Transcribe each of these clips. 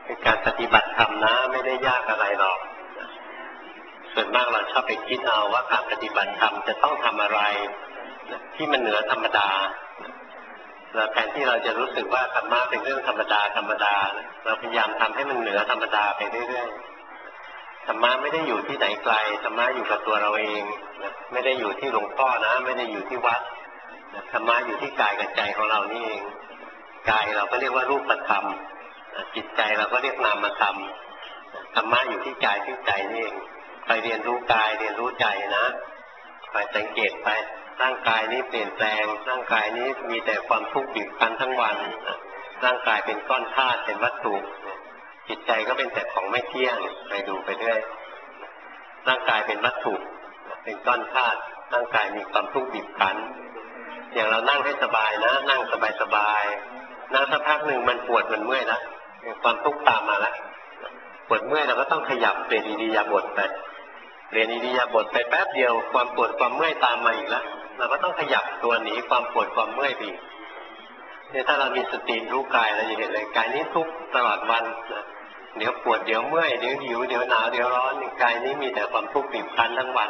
เป็นการปฏิบัติธรรมนะไม่ได้ยากอะไรหรอกส่วนมากเราชอบไปคิดเอาว่าการปฏิบัติธรรมจะต้องทำอะไรที่มันเหนือธรรมดาเราแทนที่เราจะรู้สึกว่าธรรมะเป็นเรื่องธรรมดาเราพยายามทำให้มันเหนือธรรมดาไปเรื่อยๆธรรมะไม่ได้อยู่ที่ไหนไกลธรรมะอยู่กับตัวเราเองไม่ได้อยู่ที่หลวงพ่อนะไม่ได้อยู่ที่วัดธรรมะอยู่ที่กายกับใจของเรานี่เองกายเราก็เรียกว่ารูปธรรมจิตใจเราก็เรียกนามธรรมธรรมะอยู่ที่กายที่ใจนี่เองคอยเรียนรู้กายเรียนรู้ใจนะคอยสังเกตไปร่างกายนี้เปลี่ยนแปลงร่างกายนี้มีแต่ความทุกข์บีบคั้นทั้งวันร่างกายเป็นก้อนธาตุเป็นวัตถุจิตใจก็เป็นแต่ของไม่เที่ยงไปดูไปเรื่อยร่างกายเป็นวัตถุเป็นก้อนธาตุร่างกายมีความทุกข์บีบคั้นอย่างเรานั่งให้สบายนะนั่งสบายๆนั่งสักพักหนึ่งมันปวดมันเมื่อยแล้วความทุกข์ตามมาแล้วปวดเมื่อยเราก็ต้องขยับเปลี่ยนอิริยาบถไปเปลี่ยนอิริยาบถไปแป๊บเดียวความปวดความเมื่อยตามมาอีกแล้วเราก็ต้องขยับตัวหนีความปวดความเมื่อยไปเนี่ยถ้าเรามีสติรู้กายเราจะเห็นเลยกายนี้ทุกข์ตลอดวันนะเดี๋ยวปวดเดี๋ยวเมื่อยเดี๋ยวหิวเดี๋ยวหนาวเดี๋ยวร้อนกายนี้มีแต่ความทุกข์บีบคั้นทั้งวัน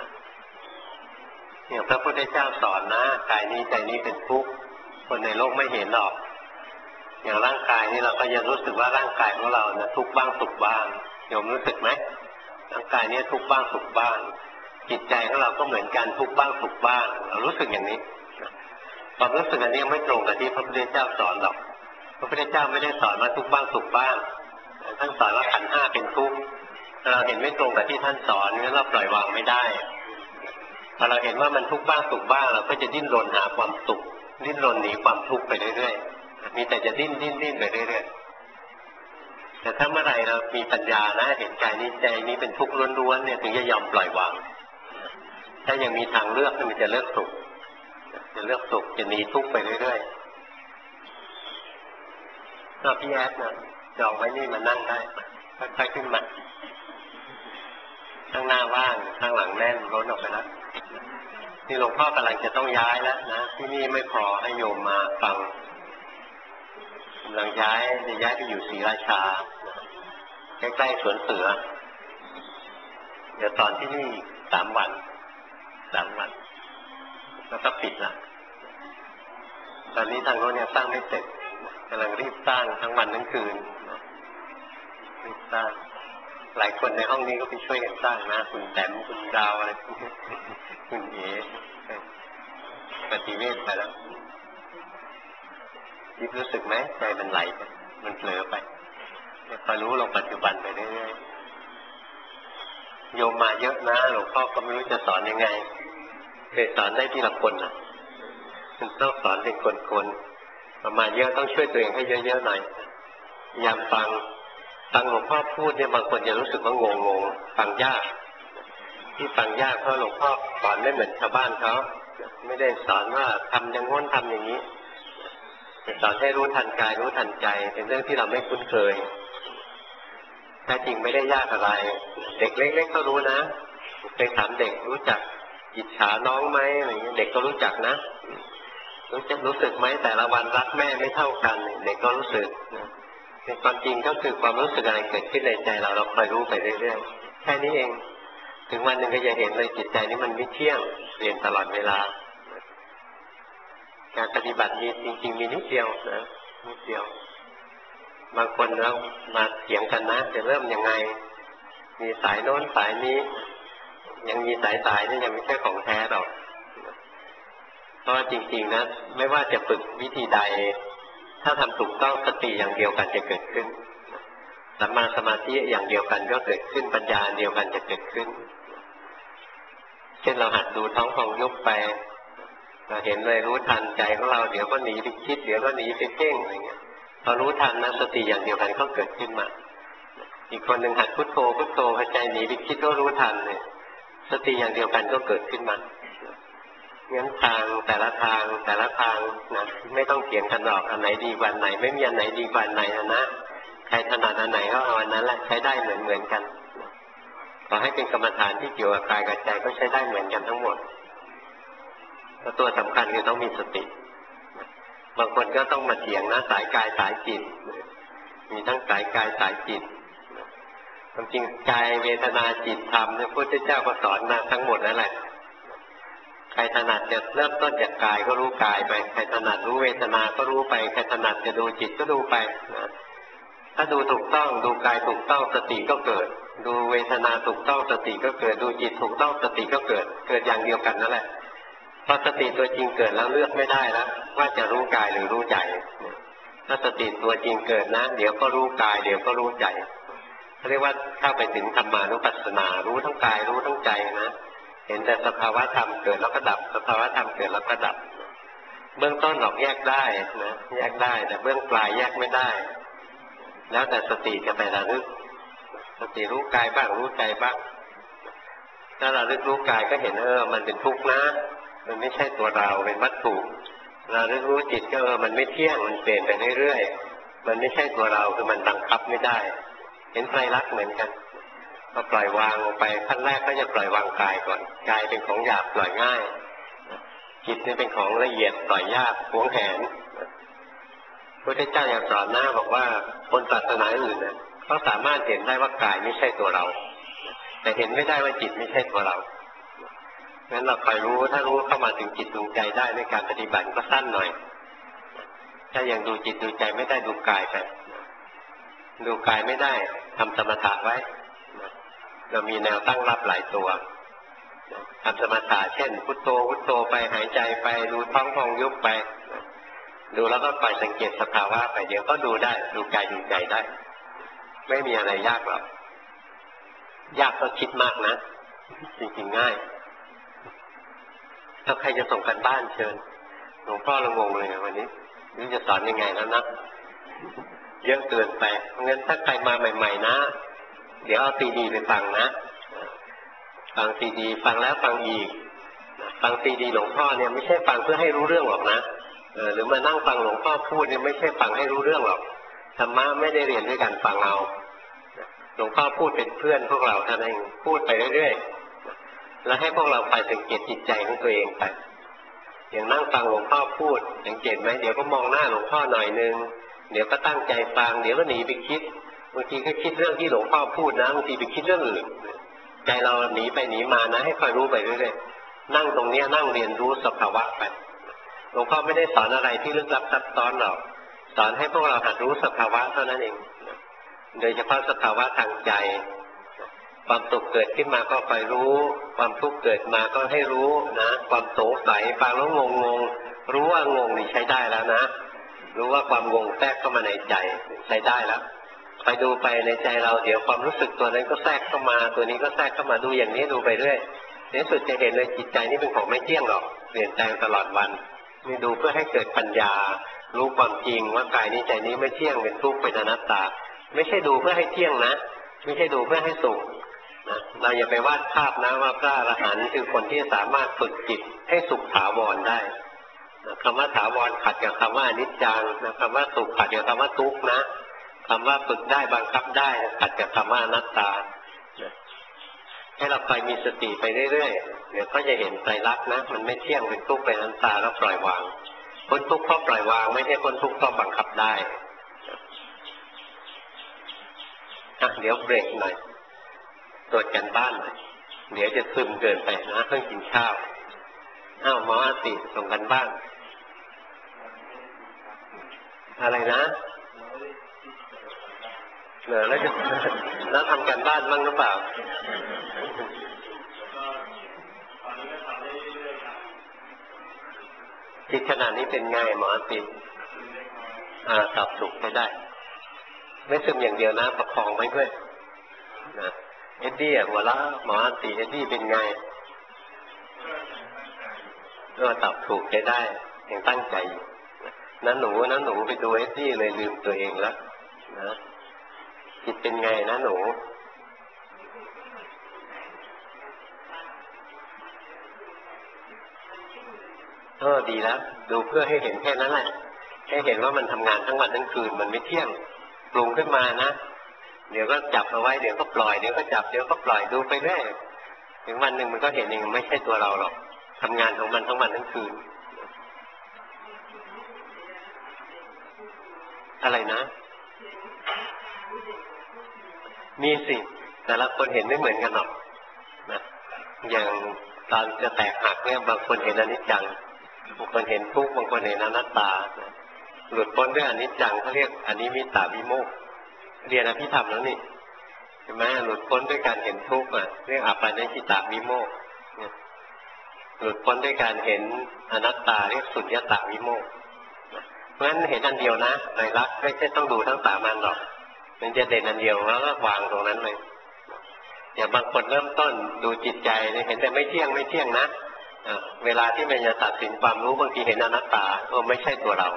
เนี่ยพระพุทธเจ้าสอนนะกายนี้ใจนี้เป็นทุกข์คนในโลกไม่เห็นหรอกอย่างร่างกายนี่เราก็ยังรู้สึกว่าร่างกายของเราเนี่ยทุกข์บ้างสุขบ้างโยมรู้สึกไหมร่างกายนี้ทุกข์บ้างสุขบ้างจิตใจของเราก็เหมือนกันทุกข์บ้างสุขบ้างเรารู้สึกอย่างนี้ความรู้สึกอันนี้ไม่ตรงกับที่พระพุทธเจ้าสอนหรอกพระพุทธเจ้าไม่ได้สอนว่าทุกข์บ้างสุขบ้างท่านสอนว่าขันธ์ห้าเป็นทุกข์เราเห็นไม่ตรงกับที่ท่านสอนงั้นเราปล่อยวางไม่ได้พอเราเห็นว่ามันทุกข์บ้างสุขบ้างเราก็จะดิ้นรนหาความสุขดิ้นรนหนีความทุกข์ไปเรื่อยๆมีแต่จะดิ้นไปเรื่อยๆแต่ถ้าเมื่อไหร่เรามีปัญญานะเห็นกายนี้ใจนี้เป็นทุกข์ล้วนๆเนี่ยถึงจะยอมปล่อยวางถ้ายังมีทางเลือกมันจะเลือกสุขจะหนีทุกข์ไปเรื่อยๆถ้าพี่แอดนะจองไว้นี่มานั่งได้ค่อยๆขึ้นมาข้างหน้าว่างข้างหลังแน่นล้นออกไปแล้วนี่หลวงพ่อกำลังจะต้องย้ายแล้วนะที่นี่ไม่พอให้โยมมาฟังกำลังจะย้ายไปอยู่ศรีราชาใกล้ๆสวนเสือเดี๋ยวตอนที่นี่3 วันแล้วก็ปิดละตอนนี้ทางโน้นยังสร้างไม่เสร็จกำลังรีบสร้างทั้งวันทั้งคืนรีบสร้างหลายคนในห้องนี้ก็ไปช่วยกันสร้างนะคุณแต้มคุณดาวอะไรคุณเอ๋ปฏิเวทไปแล้วยิบรู้สึกไหมใจมันไหลไปมันเผลอไปพอรู้ลงปัจจุบันไปเรื่อยๆโยมมาเยอะนะหลวงพ่อก็ไม่รู้จะสอนยังไงเคยสอนได้ทีละคนนะมันต้องสอนเป็นคนๆมาเยอะต้องช่วยตัวเองให้เยอะๆหน่อยยามฟังหลวงพ่อพูดเนี่ยบางคนจะรู้สึกว่างงฟังยากที่ฟังยากเพราะหลวงพ่อสอนไม่เหมือนชาวบ้านเขาไม่ได้สอนว่าทำอย่างง้นทำอย่างนี้สอนให้รู้ทันกายรู้ทันใจเป็นเรื่องที่เราไม่คุ้นเคยแท้จริงไม่ได้ยากอะไรเด็กเล็กๆก็รู้นะเคยถามเด็กรู้จักอิจฉาน้องไหมอะไรเงี้ยเด็กก็รู้จักนะรู้สึกไหมแต่ละวันรักแม่ไม่เท่ากันเด็กก็รู้สึกเป็นความจริงก็คือความรู้สึกอะไรเกิดขึ้นในใจเราคอยรู้ไปเรื่อยๆแค่นี้เองถึงวันหนึ่งก็จะเห็นเลยจิตใจนี้มันไม่เที่ยงเปลี่ยนตลอดเวลาการปฏิบัตินี้จริงๆมีนิดเดียวนะนิดเดียวบางคนเรามาเถียงกันนะจะเริ่มยังไงมีสายโน้นสายนี้ยังมีสายนี่ยังไม่ใช่ของแท้หรอกเพราะจริงๆนะไม่ว่าจะฝึกวิธีใดถ้าทำถูกต้องสติอย่างเดียวกันจะเกิดขึ้นสัมมาสมาธิอย่างเดียวกันก็เกิดขึ้นปัญญาเดียวกันจะเกิดขึ้นเช่นเราหัดดูท้องพองยุบไปเราเห็นเลยรู้ทันใจของเราเดี๋ยวก็หนีไปคิดเดี๋ยวก็หนีไปเพ่งอะไรเงี้ยพอรู้ทันนะสติอย่างเดียวกันก็เกิดขึ้นมาอีกคนหนึ่งหัดพุทโธพอใจหนีไปคิดก็รู้ทันเลยสติอย่างเดียวกันก็เกิดขึ้นมางั้นทางแต่ละทางนะไม่ต้องเถียงกันหรอกอันไหนดีกว่าไหนไม่มีอันไหนดีกว่าไหนนะใครถนัดอันไหนก็เอาอันนั้นแหละใช้ได้เหมือนกันขอให้เป็นกรรมฐานที่เกี่ยวกับกายกับใจก็ใช้ได้เหมือนกันทั้งหมดแล้วตัวสำคัญคือต้องมีสติบางคนก็ต้องมาเถียงนะสายกายสายจิตมีทั้งสายกายสายจิตความจริงกายเวทนาจิตธรรมเนี่ยพระพุทธเจ้าก็สอนมาทั้งหมดนั่นแหละใครถนัดจะเริ่มต้นจากกายก็รู้กายไปใครถนัดรู้เวทนาก็รู้ไปใครถนัดจะดูจิตก็ดูไปนะถ้าดูถูกต้องดูกายถูกต้องสติก็เกิดดูเวทนาถูกต้องสติก็เกิดดูจิตถูกต้องสติก็เกิดอย่างเดียวกันนั่นแหละพอสติตัวจริงเกิดแล้วเลือกไม่ได้แล้วว่าจะรู้กายหรือรู้ใจถ้าสติตัวจริงเกิดนะเดี๋ยวก็รู้กายเดี๋ยวก็รู้ใจเรียกว่าเข้าไปถึงธรรมานุปัสสนารู้ทั้งกายรู้ทั้งใจนะเห็นแต่สภาวะธรรมเกิดแล้วก็ดับสภาวะธรรมเกิดแล้วก็ดับเบื้องต้นหรอกแยกได้นะแยกได้แต่เบื้องปลายแยกไม่ได้แล้วแต่สติจะไประลึกสติรู้กายบ้างรู้ใจบ้างถ้าระลึกรู้กายก็เห็นมันเป็นทุกข์นะมันไม่ใช่ตัวเราเป็นวัตถุระลึกรู้จิตก็มันไม่เที่ยงมันเปลี่ยนไปเรื่อยๆมันไม่ใช่ตัวเราคือมันบังคับไม่ได้เห็นไตรลักษณ์เหมือนกันพอปล่อยวางลงไปขั้นแรกก็จะปล่อยวางกายก่อนกายเป็นของหยาบปล่อยง่ายจิตนี่เป็นของละเอียดปล่อยยากหวงแหนพระพุทธเจ้าอย่างสอนหน้าบอกว่าคนศาสนาอื่นเนี่ยเขาสามารถเห็นได้ว่ากายไม่ใช่ตัวเราแต่เห็นไม่ได้ว่าจิตไม่ใช่ตัวเรางั้นเราคอยรู้ถ้ารู้เข้ามาถึงจิตดวงใจได้ในการปฏิบัติก็สั้นหน่อยถ้ายังดูจิตดูใจไม่ได้ดูกายไปดูกายไม่ได้ทำสมถะไว้เรามีแนวตั้งรับหลายตัวทำสมถะเช่นพุทโธพุทโธไปหายใจไปดูท้องพองยุบไปดูแล้วก็คอยสังเกตสภาวะไปเดี๋ยวก็ดูได้ดูกายดูใจได้ไม่มีอะไรยากหรอกยากก็คิดมากนะจริงๆง่ายถ้าใครจะส่งกันบ้านเชิญหลวงพ่อละงงเลยวันนี้นี่จะสอนยังไงแล้วนะเยอะเกินไปเพราะงั้นถ้าใครมาใหม่ๆนะเดี๋ยวเอาซีดีไปฟังนะฟังซีดีฟังแล้วฟังอีกฟังซีดีหลวงพ่อเนี่ยไม่ใช่ฟังเพื่อให้รู้เรื่องหรอกนะหรือมานั่งฟังหลวงพ่อพูดเนี่ยไม่ใช่ฟังให้รู้เรื่องหรอกธรรมะไม่ได้เรียนด้วยการฟังเอาหลวงพ่อพูดเป็นเพื่อนพวกเราท่านเองพูดไปเรื่อยๆแล้วให้พวกเราไปสังเกตจิตใจของตัวเองไปอย่างนั่งฟังหลวงพ่อพูดสังเกตไหมเดี๋ยวก็มองหน้าหลวงพ่อหน่อยนึงเดี๋ยวก็ตั้งใจฟังเดี๋ยวก็หนีไปคิดบางทีก็คิดเรื่องที่หลวงพ่อพูดนะบางทีไปคิดเรื่องอื่นใจเราหนีไปหนีมานะให้คอยรู้ไปเรื่อยๆนั่งตรงนี้นั่งเรียนรู้สภาวะไปหลวงพ่อไม่ได้สอนอะไรที่ลึกลับซับซ้อนหรอกสอนให้พวกเราหัดรู้สภาวะเท่านั้นเองโดยเฉพาะสภาวะทางใจความสุขเกิดขึ้นมาก็คอยรู้ความทุกข์เกิดมาก็ให้รู้นะความสงสัยฟังแล้วงงรู้ว่างงนี่ใช้ได้แล้วนะรู้ว่าความงงแทรกเข้ามาในใจใช้ได้แล้วไปดูไปในใจเราเดี๋ยวความรู้สึกตัวนั้นก็แทรกเข้ามาตัวนี้ก็แทรกเข้ามาดูอย่างนี้ดูไปเรื่อยในสุดจะเห็นเลยจิตใจนี่เป็นของไม่เที่ยงหรอกเปลี่ยนแปลงตลอดวันนี่ดูเพื่อให้เกิดปัญญารู้ความจริงว่ากายนี้ใจนี้ไม่เที่ยงเป็นทุกข์เป็นอนัตตาไม่ใช่ดูเพื่อให้เที่ยงนะไม่ใช่ดูเพื่อให้สุขนะเราอย่าไปวาดภาพนะว่าพระอรหันต์คือคนที่สามารถฝึกจิตให้สุขถาวรได้คำว่าถาวรขัดกับคำว่าอนิจจังคำว่าสุขขัดกับคำว่าทุกข์นะคำว่าฝึกได้บังคับได้ขัดกับคำว่าอนัตตาให้เราคอยมีสติไปเรื่อยๆเดี๋ยวก็จะเห็นไตรลักษณ์นะมันไม่เที่ยงเป็นทุกข์เป็นอนัตตาแล้วปล่อยวางพ้นทุกข์เพราะปล่อยวางไม่ใช่พ้นทุกข์เพราะบังคับได้เดี๋ยวเบรกหน่อยตรวจกันบ้านหน่อยเดี๋ยวจะซึมเกินไปนะเพิ่งกินข้าวหมออาติส่งกันบ้านอะไรนะแล้วทำกันบ้านบ้างหรือเปล่าที่ขนาดนี้เป็นไงหมออาติตอบถูกไปได้ไม่ซึมอย่างเดียวนะประคองไว้ด้วยนะเอ็ดดี้หัวละหมออาติเอ็ดดี้เป็นไงก็ตอบถูกไปได้ยังตั้งใจนั้นหนูไปดูเอ็ดดี้เลยลืมตัวเองแล้วนะจิตเป็นไงนะหนูดีแล้วดูเพื่อให้เห็นแค่นั้นแหละให้เห็นว่ามันทำงานทั้งวันทั้งคืนมันไม่เที่ยงปรุงขึ้นมานะเดี๋ยวก็จับเอาไว้เดี๋ยวก็ปล่อยเดี๋ยวก็จับเดี๋ยวก็ปล่อยดูไปเรื่อยถึงวันหนึ่งมันก็เห็นเองไม่ใช่ตัวเราหรอกทำงานของมันทั้งวันทั้งคืนอะไรนะมีสิแต่ละคนเห็นไม่เหมือนกันหรอกนะอย่างตอนจะแตกหักเนี่ยบางคนเห็นอนิจจังบางคนเห็นทุกข์บางคนเห็นอนัตตาหลุดพ้นด้วยอนิจจังเขาเรียกอนิมิตตวิโมกข์เรียนอภิธรรมแล้วนี่ใช่ไหมหลุดพ้นด้วยการเห็นทุกข์เรียกอัปปนิหิตวิโมกข์หลุดพ้นด้วยการเห็นอนัตตาเรียกสุญญตวิโมกข์เพราะฉะนั้นเห็นอันเดียวนะไตรลักษณ์ไม่ใช่ต้องดูทั้งสามอันหรอกมันจะเด่นอันเดียวแล้วก็วางตรงนั้นเลยอย่างบางคนเริ่มต้นดูจิตใจเห็นแต่ไม่เที่ยงไม่เที่ยงนะเวลาที่มันจะตัดสินความรู้บางทีเห็นอนัตตาไม่ใช่ตัวเรา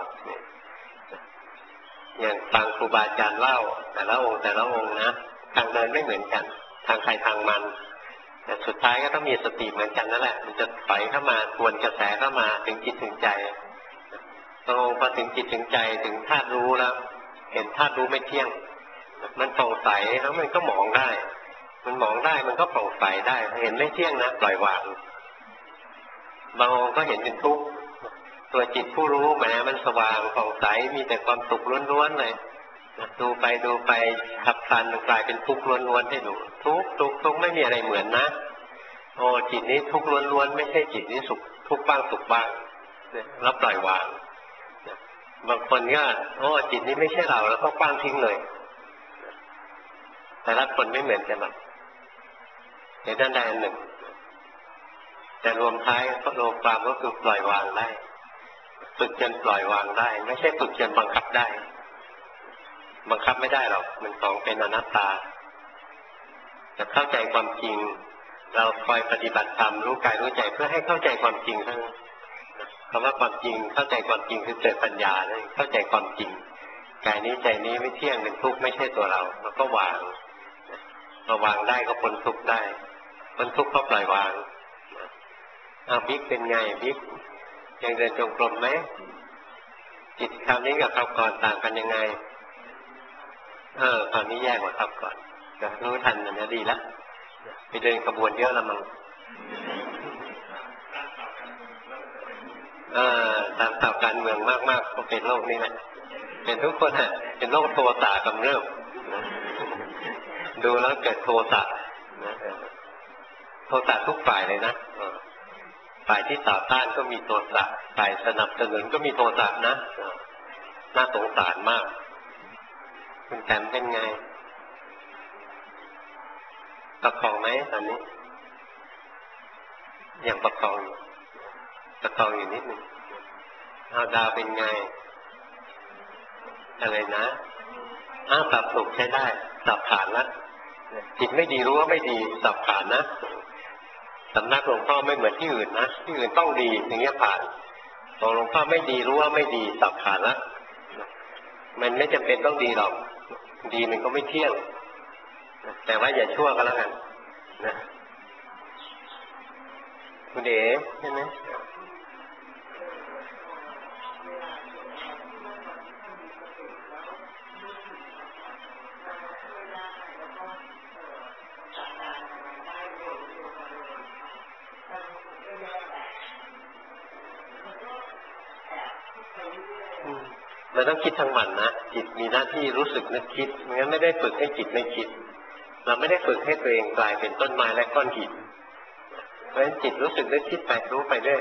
อย่างฟังครูบาอาจารย์เล่าแต่ละองค์นะทางเดินไม่เหมือนกันทางใครทางมันแต่สุดท้ายก็ต้องมีสติเหมือนกันนั่นแหละมันจะถอยเข้ามาทวนกระแสเข้ามาถึงจิตถึงใจตรงพอถึงจิตถึงใจถึงธาตุรู้แล้วเห็นธาตุรู้ไม่เที่ยงมันผ่องใสแล้วมันก็มองได้มันมองได้มันก็ผ่องใสได้เห็นไม่เที่ยงนะปล่อยวางบางองค์ก็เห็นเป็นทุกข์ตัวจิตผู้รู้แหมมันสว่างผ่องใสมีแต่ความสุขล้วนๆเลยดูไปขับพลันมันกลายเป็นทุกข์ล้วนๆให้ดูทุกข์ไม่มีอะไรเหมือนนะโอ้จิตนี้ทุกข์ล้วนๆไม่ใช่จิตนี้สุขทุกข์บ้างสุขบ้างแล้วปล่อยวางบางคนก็โอ้จิตนี้ไม่ใช่เราแล้วก็กว้างทิ้งเลยแต่ละคนไม่เหมือนกันหรอกในด้านใดอันหนึ่งแต่รวมท้ายก็รวมความก็คือปล่อยวางได้ฝึกจนปล่อยวางได้ไม่ใช่ฝึกจนบังคับได้บังคับไม่ได้หรอกมันของเป็นอนัตตาจะเข้าใจความจริงเราคอยปฏิบัติธรรมรู้กายรู้ใจเพื่อให้เข้าใจความจริงทั้งคำว่าความจริงเข้าใจความจริงคือเกิดปัญญาเลยเข้าใจความจริงกายนี้ใจนี้ไม่เที่ยงเป็นทุกข์ไม่ใช่ตัวเราแล้วก็วางพอวางได้ก็พ้นทุกข์ได้พ้นทุกข์ก็ปล่อยวางบิ๊กเป็นไงบิ๊กยังเดินจงกรมไหมจิตคราวนี้กับคราวก่อนต่างกันยังไงคราวนี้แย่กว่าคราวก่อนจะรู้ทันมันจะดีแล้วไปเดินขบวนเยอะละมั้งตามข่าวการเมืองมากๆก็เป็นโรคนี้แหละเป็นทุกคนเป็นโรคโทสะกำเริบดูแล้วเกิดโทสะทุกฝ่ายเลยนะฝ่ายที่ต่อต้านก็มีโทสะฝ่ายสนับสนุนก็มีโทสะนะน่าสงสารมากคุณแตมเป็นไงประคองไหมตอนนี้ยังประคองอยู่นิดหนึ่งเอาดาวเป็นไงอะไรนะสับถูกใช้ได้สับผ่านแล้วจิตไม่ดีรู้ว่าไม่ดีสับผ่านนะสำนักหลวงพ่อไม่เหมือนที่อื่นนะที่อื่นต้องดีอย่างเงี้ยผ่านตรงหลวงพ่อไม่ดีรู้ว่าไม่ดีสับผ่านแล้วมันไม่จำเป็นต้องดีหรอกดีมันก็ไม่เที่ยงแต่ว่าอย่าชั่วก็แล้วกันนะคุณเอ๋ใช่ไหมมันต้องคิดทั้งวันนะจิตมีหน้าที่รู้สึกนึกคิดงั้นไม่ได้ฝึกให้จิตไม่คิดเราไม่ได้ฝึกให้ตัวเองกลายเป็นต้นไม้และก้อนหินเพราะฉะนั้นจิตรู้สึกนึกคิดไปรู้ไปเรื่อย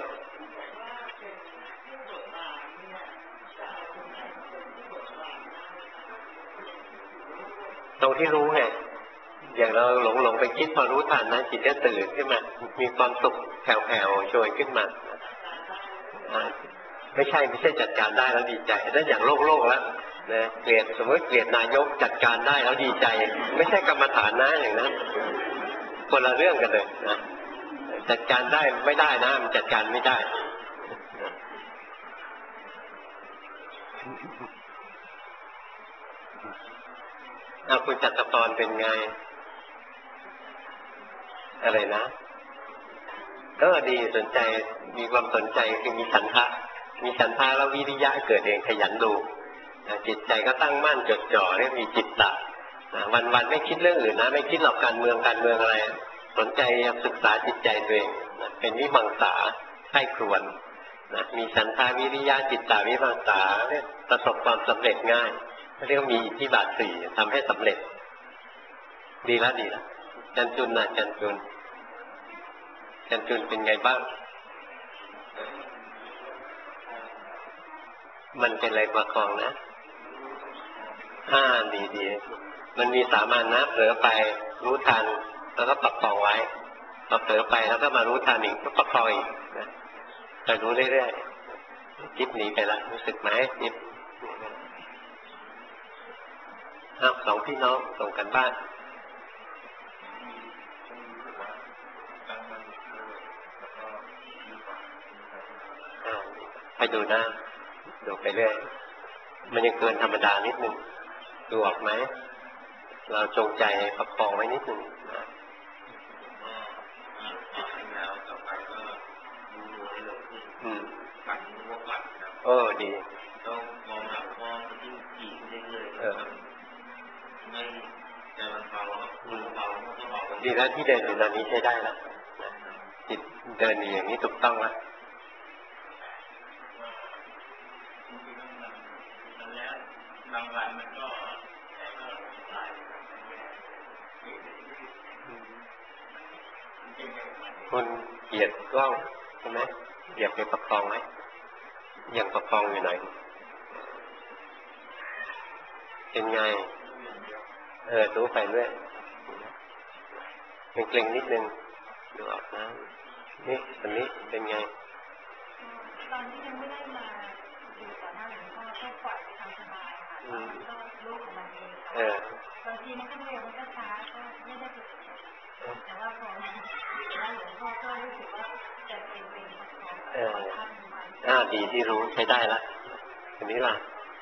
ตรงที่รู้ไงอย่างเราหลงไปคิดพอรู้ทันนะจิตจะตื่นขึ้นมามีความสุขแผ่วๆโชยขึ้นมาไม่ใช่จัดการได้แล้วดีใจนั่นอย่างโลกแล้วนะสมมติเกลียดนายกจัดการได้แล้วดีใจไม่ใช่กรรมฐานนะอย่างนั้นคนละเรื่องกันเลยนะจัดการได้ไม่ได้นะมันจัดการไม่ได้คุณจัตพรเป็นไงอะไรนะก็ดีสนใจมีความสนใจคือมีฉันทะแล้ววิริยะเกิดเองขยันดูจิตใจก็ตั้งมั่นจดจ่อเรียกมีจิตตะวันๆไม่คิดเรื่องอื่นนะไม่คิดหรอกการเมืองอะไรสนใจศึกษาจิตใจตัวเองเป็นวิมังสาใคร่ครวญมีฉันทะวิริยะจิตตะวิมังสาประสบความสำเร็จง่ายเรียกว่ามีอิทธิบาท 4ทำให้สำเร็จดีแล้วดีแล้วจันจุนนะจันจุนเป็นไงบ้างมันเป็นอะไรประคองนะดีมันมีสามัญนะเผลอไปรู้ทันแล้วก็ประคองไว้พอเผลอไปแล้วก็มารู้ทันอีกก็ประคองอีกนะคอยรู้เรื่อยๆจิตหนีไปละรู้สึกไหมจิตสองพี่น้องส่งกันบ้านไปดูหน้าดูไปเรื่อยมันยังเกินธรรมดานิดนึงดูออกไหมเราจงใจประคองไว้นิดนึงดีต้องมองหลังมองยิ่งถี่เรื่อยๆไม่ใจมันเบาดีแล้วที่เดินอยู่ตอนนี้ใช้ได้แล้วจิตเดินอย่างนี้ถูกต้องแล้วบางวันมันก็คุณเหยียดกล้องใช่ไหมเหยียดไปประคองไหมยังประคองอยู่หน่อยเป็นไงรู้ไปเรื่อยเกร็งนิดนึงดูออกนะนี่อันนี้เป็นไงตอนที่ยังไม่ได้มาอยู่ต่อหน้าหลวงพ่อก็ปล่อยไปทำสบายค่ะก็รู้ของมันเองบางทีมันก็เร็วมันก็ช้าก็ไม่ได้ฝึกแต่ว่าพออยู่ต่อหน้าหลวงพ่อก็รู้สึกว่าจะเป็นของดีที่รู้ใช้ได้ละอันนี้ล่ะ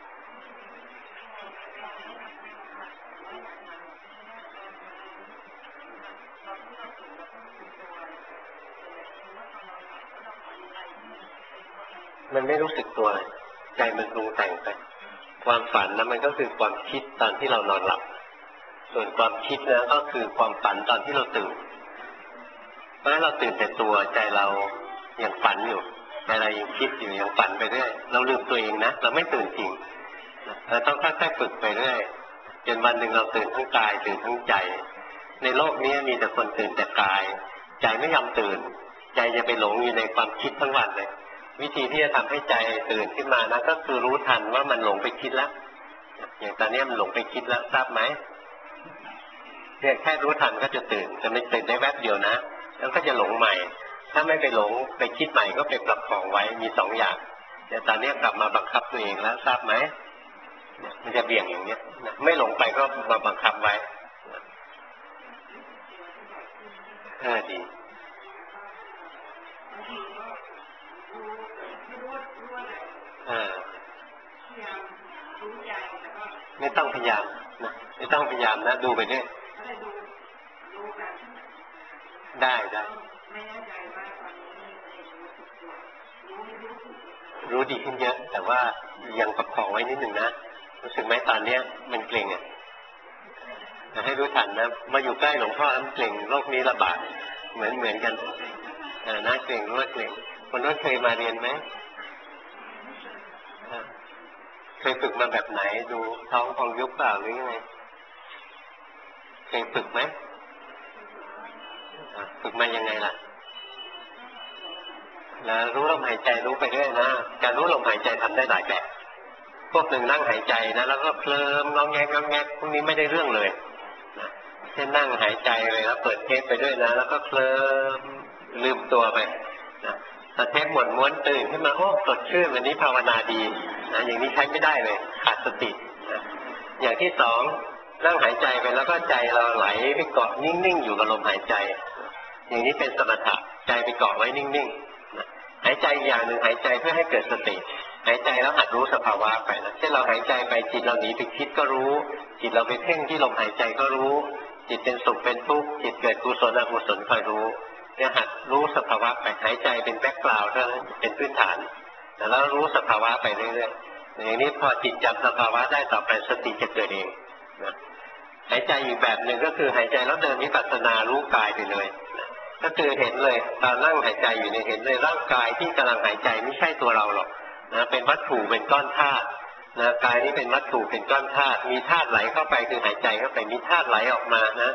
มันไม่รู้สึกตัวใจมันปรุงแต่งไปความฝันนะมันก็คือความคิดตอนที่เรานอนหลับส่วนความคิดนะก็คือความฝันตอนที่เราตื่นเพราะฉะนั้นเราตื่นแต่ตัวใจเรายังฝันอยู่ใจเรายังคิดอยู่ยังฝันไปเรื่อยเราลืมตัวเองนะเราไม่ตื่นจริงเราต้องค่อยๆฝึกไปเรื่อยจนวันหนึ่งเราตื่นทั้งกายตื่นทั้งใจในโลกนี้มีแต่คนตื่นแต่กายใจไม่ยอมตื่นใจจะไปหลงอยู่ในความคิดทั้งวันเลยวิธีที่จะทำให้ใจตื่นขึ้นมานะก็คือรู้ทันว่ามันหลงไปคิดแล้วอย่างตอนนี้มันหลงไปคิดแล้วทราบไหมเนี่ยแค่รู้ทันก็จะตื่นจะไม่ตื่นได้แวบเดียวนะแล้วก็จะหลงใหม่ถ้าไม่ไปหลงไปคิดใหม่ก็ไปปรับของไว้มี2 อย่างแต่ตอนนี้กลับมาบังคับตัวเองแล้วทราบไหมมันจะเบี่ยงอย่างเนี้ยไม่หลงไปก็มาบังคับไว้ดีไม่ต้องพยายามนะไม่ต้องพยายามนะดูไปเรื่อยได้รู้ดีขึ้นเยอะแต่ว่ายังประคองไว้นิดหนึ่งนะรู้สึกไหมตอนนี้มันเกร็งให้รู้ทันนะมาอยู่ใกล้หลวงพ่อแล้วเกร็งโรคนี้ระบาดเหมือนกันนะเกร็งรู้ว่าเกร็งคนนั้นเคยมาเรียนไหมเคยฝึกมาแบบไหนดูท้องพองยุบเปล่าหรือยังไงเคยฝึกไหมฝึกมายังไงล่ะแล้วรู้ลมหายใจรู้ไปเรื่อยนะการรู้ลมหายใจทำได้หลายแบบพวกหนึ่งนั่งหายใจนะแล้วก็เคลิ้มงอแงพวกนี้ไม่ได้เรื่องเลยนะเช่นนั่งหายใจเลยแล้วเปิดเทปไปด้วยนะแล้วก็เคลิ้มลืมตัวไปนะถ้าเทปหมดม้วนตื่นขึ้นมาโอ้สดชื่นวันนี้ภาวนาดีนะอย่างนี้ใช้ไม่ได้เลยขาดสตินะอย่างที่สองนั่งหายใจไปแล้วก็ใจเราไหลไปเกาะนิ่งๆอยู่กับลมหายใจอย่างนี้เป็นสมถะใจไปเกาะไว้นิ่งๆหายใจอย่างหนึ่งหายใจเพื่อให้เกิดสติหายใจแล้วหัดรู้สภาวะไปนะเช่นเราหายใจไปจิตเราหนีไปคิดก็รู้จิตเราไปเพ่งที่ลมหายใจก็รู้จิตเป็นสุขเป็นทุกข์จิตเกิดกุศลอกุศลคอยรู้เนี่ยหัดรู้สภาวะไปหายใจเป็นแบ็คกราวด์เท่านั้นเป็นพื้นฐานแล้วรู้สภาวะไปเรื่อยๆอย่างนี้พอจิตจำสภาวะได้ต่อไปสติจะเกิดเองนะหายใจอีกแบบหนึ่งก็คือหายใจแล้วเดินวิปัสสนารู้กายไปเลยก็คือเห็นเลยตอนนั่งหายใจอยู่ในเห็นเลยร่างกายที่กำลังหายใจไม่ใช่ตัวเราหรอกนะเป็นวัตถุเป็นก้อนธาตุนะกายนี้เป็นวัตถุเป็นก้อนธาตุมีธาตุไหลเข้าไปคือหายใจเข้าไปมีธาตุไหลออกมานะ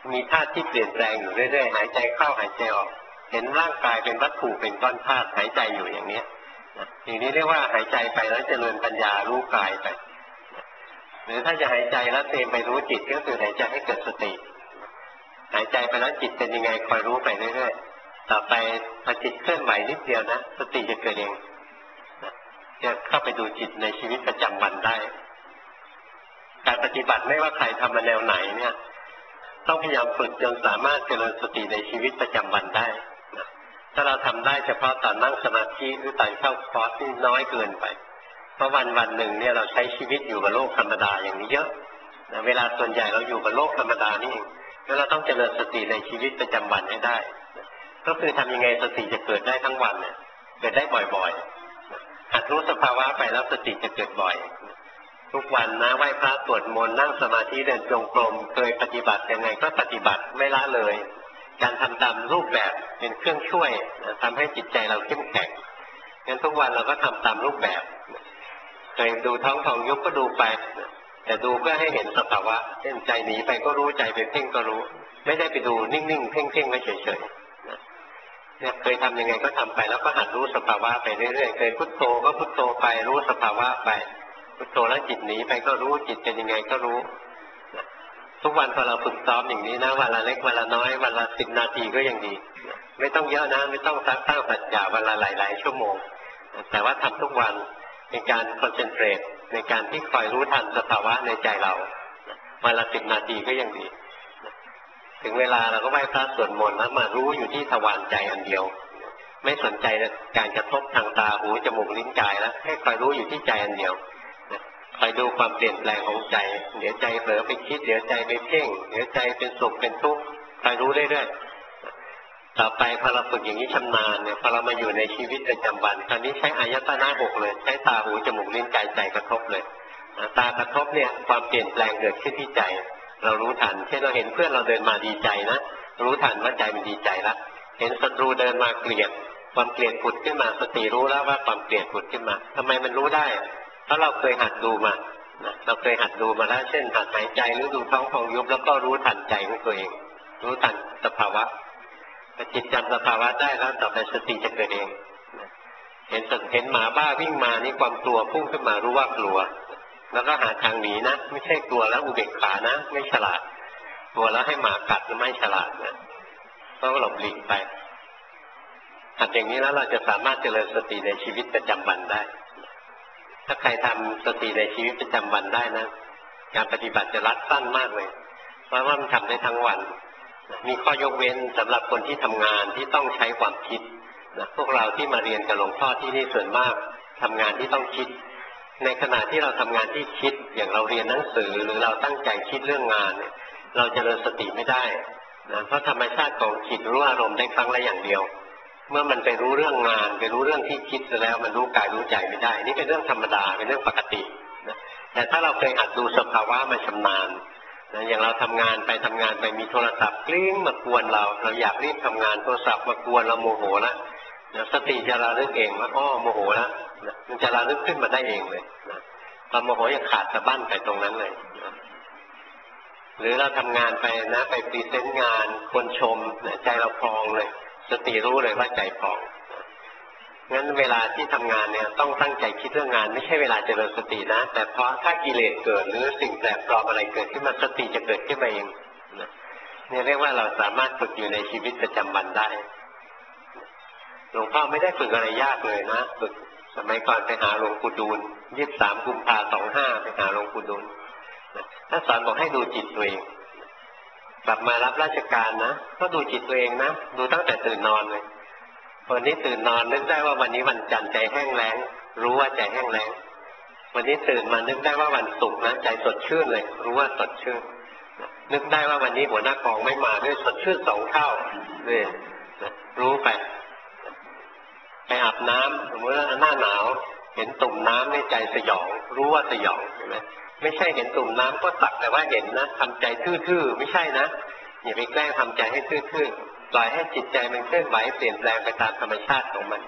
มีธาตุที่เปลี่ยนแปลงอยู่เรื่อยๆหายใจเข้าหายใจออกเห็นร่างกายเป็นวัตถุเป็นก้อนธาตุหายใจอยู่อย่างนี้อย่างนี้เรียกว่าหายใจไปแล้วเจริญปัญญารู้กายไปหรือถ้าจะหายใจแล้วเตรียมไปรู้จิตก็คือหายใจให้เกิดสติหายใจไปแล้วจิตเป็นยังไงคอยรู้ไปเรื่อยๆต่อไปพอจิตเคลื่อนไหวนิดเดียวนะสติจะเกิดเองจะเข้าไปดูจิตในชีวิตประจำวันได้การปฏิบัติไม่ว่าใครทำมาแนวไหนเนี่ยต้องพยายามฝึกจนสามารถเจริญสติในชีวิตประจำวันได้นะถ้าเราทำได้เฉพาะตอนนั่งสมาธิหรือตอนเข้าคอร์สนี่น้อยเกินไปเพราะวันหนึ่งเนี่ยเราใช้ชีวิตอยู่กับโลกธรรมดาอย่างนี้เยอะนะเวลาส่วนใหญ่เราอยู่กับโลกธรรมดานี่เองแล้วเราต้องเจริญสติในชีวิตประจำวันให้ได้นะก็คือทำยังไงสติจะเกิดได้ทั้งวันเนี่ยเกิดได้บ่อยๆหัดรู้สภาวะไปแล้วสติจะเกิดบ่อยทุกวันนะไหว้พระสวดมนต์นั่งสมาธิเดินจงกรมเคยปฏิบัติยังไงก็ปฏิบัติไม่ละเลยการทำตามรูปแบบเป็นเครื่องช่วยทำให้จิตใจเราเข้มแข็งงั้นทุกวันเราก็ทำตามรูปแบบเคยดูท้องพองยุบก็ดูไปแต่ดูเพื่อให้เห็นสภาวะเช่นใจหนีไปก็รู้ใจไปเพ่งก็รู้ไม่ได้ไปดูนิ่งๆเพ่งๆไว้เฉยๆเนี่ยเคยทำยังไงก็ทำไปแล้วก็หัดรู้สภาวะไปเรื่อยๆเคยพุทโธก็พุทโธไปรู้สภาวะไปพุทโธแล้วจิตหนีไปก็รู้จิตเป็นยังไงก็รู้ทุกวันพอเราฝึกซ้อมอย่างนี้นะวันละเล็กวันละน้อยวันละ10 นาทีก็ยังดีไม่ต้องเยอะนะไม่ต้องตั้งสัจจะวันละหลายๆชั่วโมงแต่ว่าทำทุกวันเป็นการคอนเซนเทรตในการที่คอยรู้ทันสภาวะในใจเราวันละ10 นาทีก็ยังดีถึงเวลาเราก็ไหว้พระสวดมนต์แล้วมารู้อยู่ที่ทวารใจอันเดียวไม่สนใจการกระทบทางตาหูจมูกลิ้นกายแล้วให้คอยรู้อยู่ที่ใจอันเดียวคอยดูความเปลี่ยนแปลงของใจเดี๋ยวใจเผลอไปคิดเดี๋ยวใจไปเพ่งเดี๋ยวใจเป็นสุขเป็นทุกข์คอยรู้เรื่อยๆต่อไปพอเราฝึกอย่างนี้ชำนาญเนี่ยพอเรามาอยู่ในชีวิตประจำวันคราวนี้ใช้อายตนะ6เลยใช้ตาหูจมูกลิ้นกายใจกระทบเลยตากระทบเนี่ยความเปลี่ยนแปลงเกิดขึ้นที่ใจเรารู้ทันเช่นเราเห็นเพื่อนเราเดินมาดีใจนะรู้ทันว่าใจมันดีใจแล้วเห็นศัตรูเดินมาเกลียดความเกลียดผุดขึ้นมาสติรู้แล้วว่าความเกลียดผุดขึ้นมาทำไมมันรู้ได้เพราะเราเคยหัดดูมาเราเคยหัดดูมาแล้วเช่นหัดหายใจหรือดูท้องพองยุบแล้วก็รู้ทันใจของตัวเองรู้ทันสภาวะจิตจำสภาวะได้แล้วต่อไปสติจะเกิดเองเห็นหมาบ้าวิ่งมานี่ความกลัวพุ่งขึ้นมารู้ว่ากลัวแล้วก็หาทางหนีนะไม่ใช่กลัวแล้วอุเบกขานะไม่ฉลาดกลัวแล้วให้หมากัดไม่ฉลาดนะก็หลบหลีกไปหัดอย่างนี้แล้วเราจะสามารถเจริญสติในชีวิตประจำวันได้ถ้าใครทำสติในชีวิตประจำวันได้นะการปฏิบัติจะรัดสั้นมากเลยเพราะว่ามันทำได้ทั้งวันมีข้อยกเว้นสำหรับคนที่ทำงานที่ต้องใช้ความคิดนะพวกเราที่มาเรียนกับหลวงพ่อที่นี่ส่วนมากทำงานที่ต้องคิดในขณะที่เราทำงานที่คิดอย่างเราเรียนหนังสือหรือเราตั้งใจคิดเรื่องงานเนี่ยเราเจริญสติไม่ได้นะเพราะธรรมชาติของจิตรู้อารมณ์ได้ครั้งละอย่างเดียวเมื่อมันไปรู้เรื่องงานไปรู้เรื่องที่คิดแล้วมันรู้กายรู้ใจไม่ได้นี่เป็นเรื่องธรรมดาเป็นเรื่องปกตินะแต่ถ้าเราเคยหัดดูสภาวะมาชำนาญนะอย่างเราทำงานไปมีโทรศัพท์กลิ้งมากวนเราอยากรีบทำงานโทรศัพท์มากวนเราโมโหแล้วสติจะระลึกเองว่าอ้อโมโหแล้วมันจะระลึกขึ้นมาได้เองเลยพอโมโหจะขาดสะบั้นไปตรงนั้นเลยหรือเราทำงานไปนะไปพรีเซนต์งานคนชมใจเราพองเลยสติรู้เลยว่าใจพองงั้นเวลาที่ทำงานเนี่ยต้องตั้งใจคิดเรื่องงานไม่ใช่เวลาเจริญสตินะแต่เพราะถ้ากิเลสเกิดหรือสิ่งแปลกปลอมอะไรเกิดขึ้นมาสติจะเกิดขึ้นมาเองนี่เรียกว่าเราสามารถฝึกอยู่ในชีวิตประจำวันได้หลวงพ่อไม่ได้ฝึกอะไรยากเลยนะฝึกสมัยก่อนไปหาหลวงปู่ดูล23 กุมภาพันธ์ 25ไปหาหลวงปู่ดูลท่านสอนบอกให้ดูจิตตัวเองกลับมารับราชการนะก็ดูจิตตัวเองนะดูตั้งแต่ตื่นนอนเลยวันนี้ตื่นนอนนึกได้ว่าวันนี้วันจันทร์ใจแห้งแล้งรู้ว่าใจแห้งแล้งวันนี้ตื่นมานึกได้ว่าวันศุกร์นะใจสดชื่นเลยรู้ว่าสดชื่นนึกได้ว่าวันนี้หัวหน้ากองไม่มาด้วยสดชื่น2 เท่านี่รู้ไปอาบน้ำสมมติว่าหน้าหนาวเห็นตุ่มน้ำในใจสยองรู้ว่าสยองใช่ไหมไม่ใช่เห็นตุ่มน้ำก็สักแต่ว่าเห็นนะทำใจทื่อๆไม่ใช่นะอย่าไปแกล้งทำใจให้ทื่อๆปล่อยให้จิตใจมันเคลื่อนไหวเปลี่ยนแปลงไปตามธรรมชาติของมัน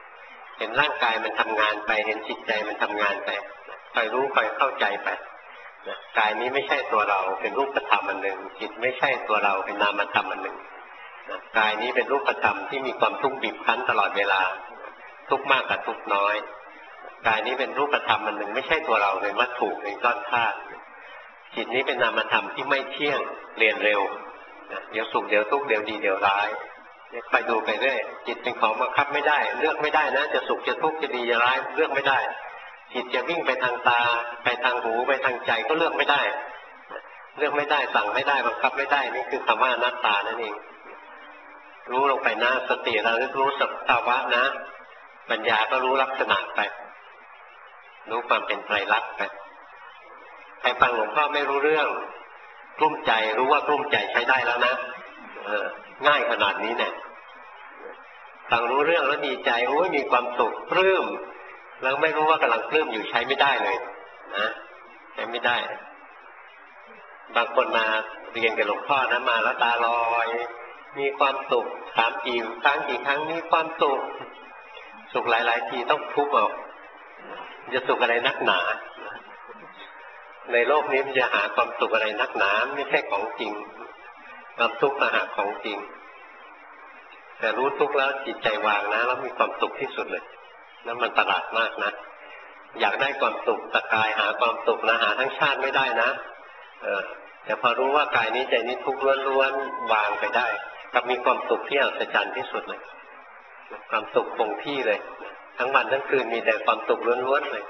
เห็นร่างกายมันทำงานไปเห็นจิตใจมันทำงานไปคอยรู้คอยเข้าใจไปกายนี้ไม่ใช่ตัวเราเป็นรูปธรรมอันหนึ่งจิตไม่ใช่ตัวเราเป็นนามธรรมอันหนึ่งกายนี้เป็นรูปธรรมที่มีความทุกข์บีบคั้นตลอดเวลาทุกข์มากกับทุกข์น้อยกายนี้เป็นรูปธรรมอันหนึ่งไม่ใช่ตัวเราเป็นวัตถุเป็นก้อนธาตุจิตนี้เป็นนามธรรมที่ไม่เที่ยงเรียนเร็วเดี๋ยวสุขเดี๋ยวทุกข์เดี๋ยวดีเดี๋ยวร้ายไปดูไปเรื่อยจิตเป็นของบังคับไม่ได้เลือกไม่ได้นะจะสุขจะทุกข์จะดีจะร้ายเลือกไม่ได้จิตจะวิ่งไปทางตาไปทางหูไปทางใจก็เลือกไม่ได้เลือกไม่ได้สั่งไม่ได้บังคับไม่ได้นี่คือคำว่าอนัตตานั่นเองรู้ลงไปนะสติเรารู้สภาวะนะปัญญาก็รู้ลักษณะไปรู้ความเป็นไตรลักษณ์ไปใครฟังหลวงพ่อไม่รู้เรื่องกลุ้มใจรู้ว่ากลุ้มใจใช้ได้แล้วนะง่ายขนาดนี้เนี่ยฟังรู้เรื่องแล้วดีใจโอ้ยมีความสุขปลื้มแล้วไม่รู้ว่ากำลังปลื้มอยู่ใช้ไม่ได้เลยนะใช้ไม่ได้บางคนมาเรียนกับหลวงพ่อนะมาแล้วตาลอยมีความสุขถามกี่ครั้งมีความสุขสุขหลายๆทีต้องทุบออกจะสุขอะไรนักหนาในโลกนี้มันจะหาความสุขอะไรนักหนาไม่ใช่ของจริงความทุกข์มาหาของจริงแต่รู้ทุกข์แล้วจิตใจวางนะแล้วมีความสุขที่สุดเลยนั่นมันประหลาดมากนะอยากได้ความสุขตะกายหาความสุขนะหาทั้งชาติไม่ได้นะแต่พอรู้ว่ากายนี้ใจนี้ทุกข์ล้วนๆวางไปได้กับมีความสุขที่อัศจรรย์ที่สุดเลยความสุขคงที่เลยทั้งวันทั้งคืนมีแต่ความสุขล้วนๆเลย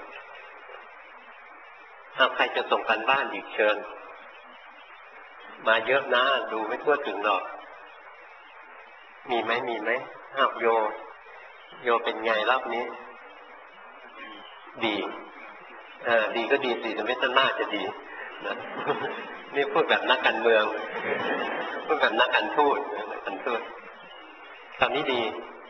ถ้าใครจะส่งกันบ้านอีกเชิญมาเยอะนะดูไม่ทั่วถึงหรอกมีไหมอ้าวโยเป็นไงรอบนี้ดีดีก็ดีสิแต่ไม่ต้นหน้าจะดีนะนี่พูดแบบนักการเมืองพูดแบบนักการทูตคำนี้ดี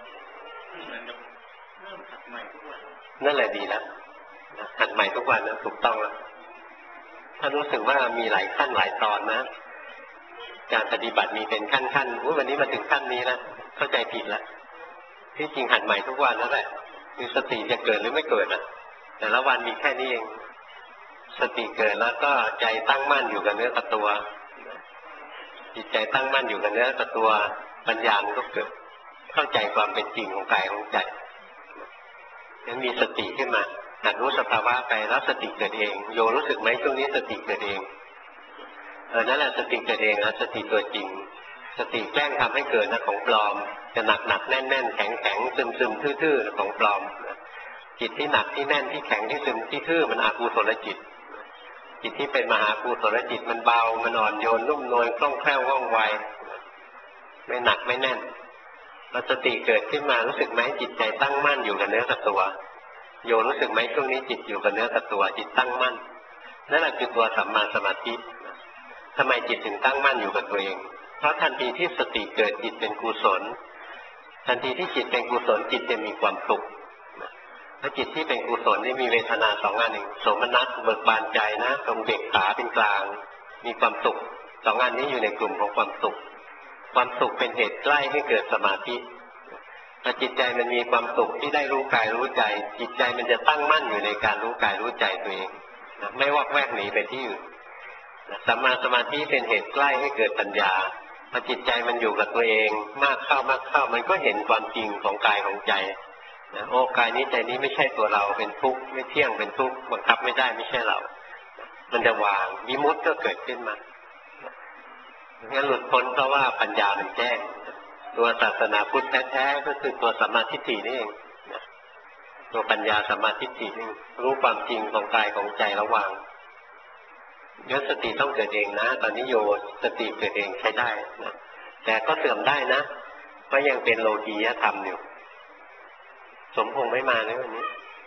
นั่นแหละดีแล้วหัดใหม่ทุกวันนะถูกต้องแล้วถ้ารู้สึกว่ามีหลายขั้นหลายตอนนะการปฏิบัติมีเป็นขั้นวันนี้มาถึงขั้นนี้แล้วเข้าใจผิดแล้วที่จริงหัดใหม่ทุกวันนั่นแหละคือสติจะเกิดหรือไม่เกิดอ่ะแต่ละวันมีแค่นี้เองสติเกิดแล้วก็ใจตั้งมั่นอยู่กับเนื้อกับตัวจิตใจตั้งมั่นอยู่กับเนื้อกับตัวปัญญามันก็เกิดเข้าใจความเป็นจริงของกายของใจนั้นมีสติขึ้นมาหัดรู้สภาวะไปแล้วสติเกิดเองโยรู้สึกไหมช่วงนี้สติเกิดเองนั่นแหละสติเกิดเองนะสติตัวจริงสติแกล้งทำให้เกิดนะของปลอมจะหนักแน่นแข็งซึมทื่อๆของปลอมจิตที่หนักที่แน่นที่แข็งที่ซึมที่ทื่อมันอกุศลจิตจิตที่เป็นมหากุศลจิตมันเบามันอ่อนโยนนุ่มนวลคล่องแคล่วว่องไวไม่หนักไม่แน่นพอสติเกิดขึ้นมารู้สึกไหมจิตใจตั้งมั่นอยู่กับเนื้อกับตัวโยรู้สึกไหมช่วงนี้จิตอยู่กับเนื้อกับตัวจิตตั้งมั่นนั่นแหละคือตัวสัมมาสมาธิทำไมจิตถึงตั้งมั่นอยู่กับตัวเองเพราะทันทีที่สติเกิดจิตเป็นกุศลทันทีที่จิตเป็นกุศลจิตจะมีความสุขถ้าจิตที่เป็นกุศลนี่มีเวทนาสองอันหนึ่งโสมนัสเบิกบานใจนะตรงเด็กขาเป็นกลางมีความสุขสองอันนี้อยู่ในกลุ่มของความสุขความสุขเป็นเหตุใกล้ให้เกิดสมาธิถ้าจิตใจมันมีความสุขที่ได้รู้กายรู้ใจจิตใจมันจะตั้งมั่นอยู่ในการรู้กายรู้ใจตัวเองไม่วอกแวกหนีไปที่อื่นสัมมาสมาธิเป็นเหตุใกล้ให้เกิดปัญญาพอจิตใจมันอยู่กับตัวเองมากเข้ามันก็เห็นความจริงของกายของใจโอ้กายนี้ใจนี้ไม่ใช่ตัวเราเป็นทุกข์ไม่เที่ยงเป็นทุกข์บังคับไม่ได้ไม่ใช่เรามันจะวางวิมุตติก็เกิดขึ้นมางั้นหลุดพ้นเพราะว่าปัญญามันแจ้งตัวศาสนาพุทธแท้ๆก็คือตัวสัมมาทิฏฐินี่เองตัวปัญญาสัมมาทิฏฐินี่รู้ความจริงของกายของใจระวางงั้นสติต้องเกิดเองนะตอนนี้โยสติเกิดเองใช้ได้นะแต่ก็เสื่อมได้นะเพราะยังเป็นโลกียธรรมอยู่สมพงษ์ไม่มาเลยวันนี้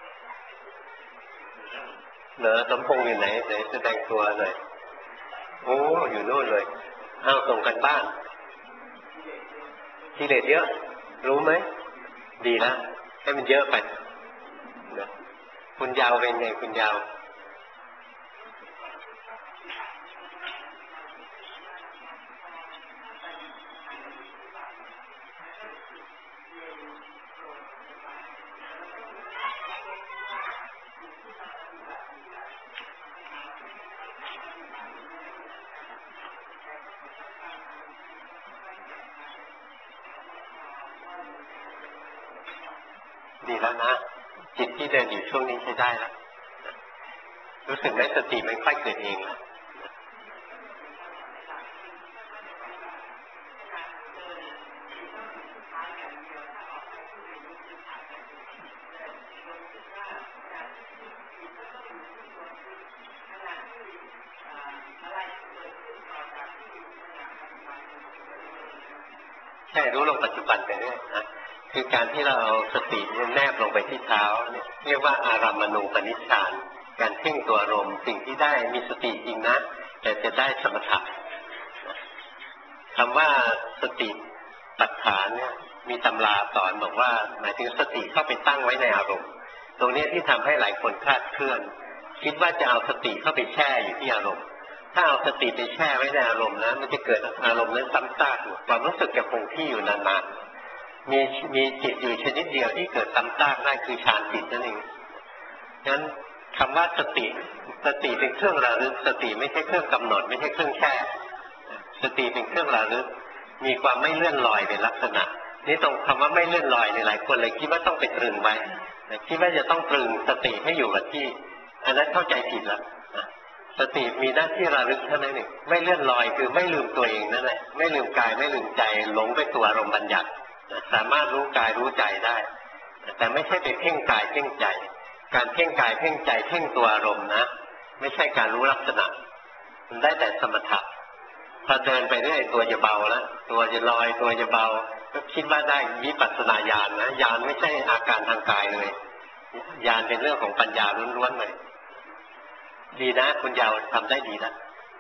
เหรอสมพงษ์อยู่ไหนแสดงตัวหน่อยโอ้อยู่โน่นเลยอ้าวส่งกันบ้านกิเลสเยอะรู้ไหมดีแล้วให้มันเยอะไปคุณยาวเป็นไงคุณยาวดีแล้วนะจิตที่เดินอยู่ช่วงนี้ใช้ได้แล้วรู้สึกไหมสติมันค่อยเกิดเองแล้วใช่รู้ลงปัจจุบันไปเรื่อยนะคือการที่เราเอาสติแนบลงไปที่เท้าเนี่ยเรียกว่าอารัมมณูปนิชฌานการเพ่งตัวอารมณ์สิ่งที่ได้มีสติจริงนะแต่จะได้สมถะคำว่าสติปัฏฐานเนี่ยมีตำราสอนบอกว่าหมายถึงสติเข้าไปตั้งไว้ในอารมณ์ตรงนี้ที่ทำให้หลายคนคลาดเคลื่อนคิดว่าจะเอาสติเข้าไปแช่อยู่ที่อารมณ์ถ้าเอาสติไปแช่ไว้ในอารมณ์นะมันจะเกิดอารมณ์นั้นซ้ำซากอยู่ความรู้สึกจะคงที่อยู่นานๆมีจิตอยู่ชนิดเดียวที่เกิดซ้ำซากได้คือฌานจิตนั่นเองงั้นคำว่าสติเป็นเครื่องระลึกสติไม่ใช่เครื่องกำหนดไม่ใช่เครื่องแช่สติเป็นเครื่องระลึกมีความไม่เลื่อนลอยเป็นลักษณะนี่ตรงคำว่าไม่เลื่อนลอยในหลายคนเลยคิดว่าต้องไปตรึงไว้คิดว่าจะต้องตรึงสติให้อยู่กับที่อันนั้นเข้าใจผิดแล้วสติมีหน้าที่ระลึกเท่านั้นเองไม่เลื่อนลอยคือไม่ลืมตัวเองนั่นแหละไม่ลืมกายไม่ลืมใจหลงไปตัวอารมณ์บัญญัติสามารถรู้กายรู้ใจได้แต่ไม่ใช่ไปเพ่งกายเพ่งใจการเพ่งกายเพ่งใจเพ่งตัวอารมณ์นะไม่ใช่การรู้ลักษณะมันได้แต่สมถะถ้าเดินไปเรื่อยตัวจะเบาแล้วตัวจะลอยตัวจะเบาก็คิดว่าได้วิปัสสนาญาณนะญาณไม่ใช่อาการทางกายเลยญาณเป็นเรื่องของปัญญาล้วนๆเลยดีนะคุณยาวทำได้ดีนะ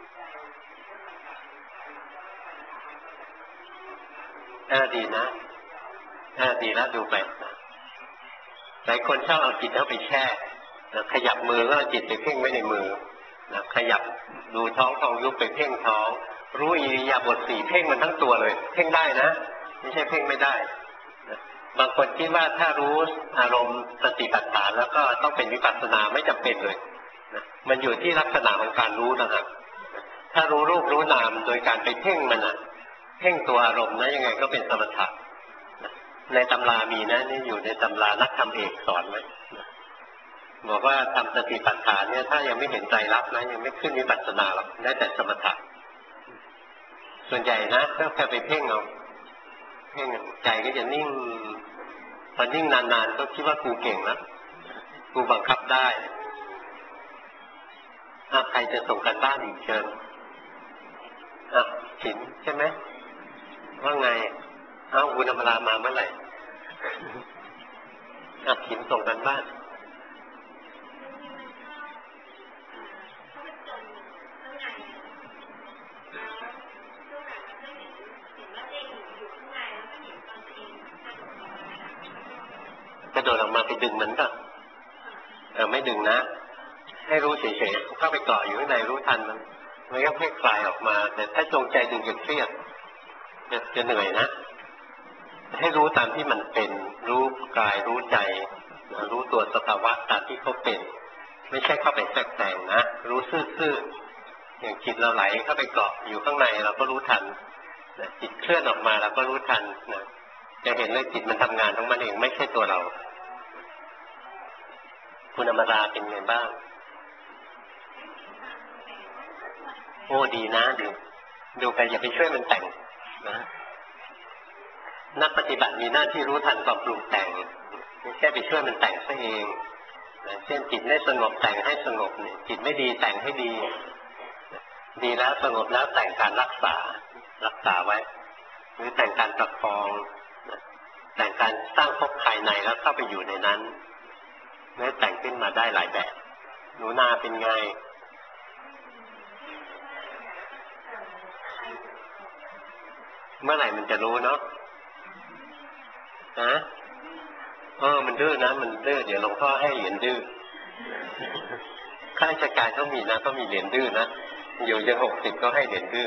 ดีนะดีแล้วดูไปหลายคนชอบเอาจิตเข้าไปแช่ขยับมือก็เอาจิตไปเพ่งไว้ในมือขยับดูท้องยุบไปเพ่งท้องรู้อิริยาบถสี่เพ่งมันทั้งตัวเลยเพ่งได้นะไม่ใช่เพ่งไม่ได้บางคนคิดว่าถ้ารู้อารมณ์สติปัฏฐานแล้วก็ต้องเป็นวิปัสสนาไม่จำเป็นเลยมันอยู่ที่ลักษณะของการรู้นะครับถ้ารู้รูปรู้นามโดยการไปเพ่งมันเพ่งตัวอารมณ์นะยังไงก็เป็นสมถะในตำรามีนะนี่อยู่ในตำรานักธรรมเอกสอนไว้บอกว่าทำสติปัฏฐานเนี่ยถ้ายังไม่เห็นใจรักนะยังไม่ขึ้นวิปัสสนาหรอกได้แต่สมถะส่วนใหญ่นะก็แค่ไปเพ่งเอาเพ่งใจก็จะนิ่งพอนิ่งนานๆก็คิดว่ากูเก่งแล้วกูบังคับได้ใครจะส่งกันบ้านอีกเชิญฉินใช่ไหมว่าไงคุณอมรามาเมื่อไหร่ฉินส่งกันบ้านกระโดดออกมาไปดึงมันก็ไม่ดึงนะให้รู้เฉยๆเข้าไปเกาะอยู่ข้างในรู้ทันมันก็ค่อยคลายออกมาแต่ถ้าจงใจดึงจนเครียดจะเหนื่อยนะให้รู้ตามที่มันเป็นรู้กายรู้ใจรู้ตัวสภาวะตามที่เขาเป็นไม่ใช่เข้าไปแทรกแซงนะรู้ซื่อๆอย่างจิตเราไหลเข้าไปเกาะอยู่ข้างในเราก็รู้ทันจิตเคลื่อนออกมาเราก็รู้ทันนะจะเห็นเลยจิตมันทำงานของมันเองไม่ใช่ตัวเราคุณอมราเป็นไงบ้างโอ้ดีนะดูไปอย่าไปช่วยมันแต่งนะนักปฏิบัติมีหน้าที่รู้ทันความปรุงแต่งไม่ใช่ไปช่วยมันแต่งซะเองเช่นจิตไม่สงบแต่งให้สงบเนี่ยจิตไม่ดีแต่งให้ดีดีแล้วสงบแล้วแต่งการรักษาไว้หรือแต่งการประคองแต่งการสร้างภพภายในแล้วเข้าไปอยู่ในนั้นเนี่ยแต่งขึ้นมาได้หลายแบบหนูนาเป็นไงเมื่อไหร่มันจะรู้เนาะมันดื้อนะมันดื้อเดี๋ยวหลวงพ่อให้เหรียญดื้อข้าราชการเขามีนะก็มีเหรียญดื้อนะอยู่จน60ก็ให้เหรียญดื้อ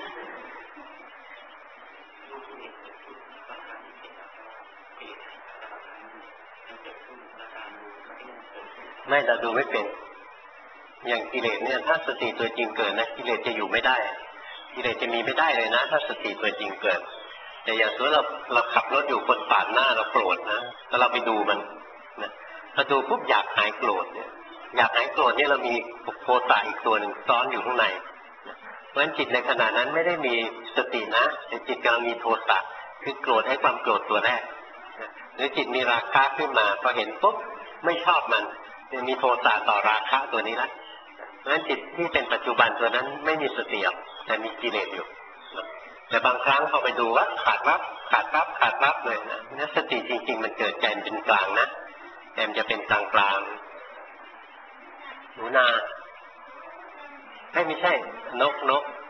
ไม่เราดูไม่เป็นอย่างกิเลสเนี่ยถ้าสติตัวจริงเกิดนะกิเลสจะอยู่ไม่ได้กิเลสจะมีไม่ได้เลยนะถ้าสติตัวจริงเกิดแต่อย่างสมมติเราขับรถอยู่คนปาดหน้าเราโกรธนะแล้วเราไปดูมันนะพอดูปุ๊บอยากหายโกรธเนี่ยอยากหายโกรธเนี่ยเรามีโทสะอีกตัวหนึ่งซ้อนอยู่ข้างในเพราะฉะนั้นจิตในขณะนั้นไม่ได้มีสตินะแต่จิตกำลังมีโทสะคือโกรธให้ความโกรธตัวแรกหรือจิตมีราคะขึ้นมาพอเห็นปุ๊บไม่ชอบมันมีโทสะต่อราคะตัวนี้ละเพราะฉะนั้นจิตที่เป็นปัจจุบันตัวนั้นไม่มีสติแต่มีกิเลสอยู่แต่บางครั้งพอไปดูว่าขาดรับเลยนะนั่นสติจริงๆมันเกิดใจเป็นกลางนะแต่มันจะเป็นกลางหนูนาไม่ใช่นก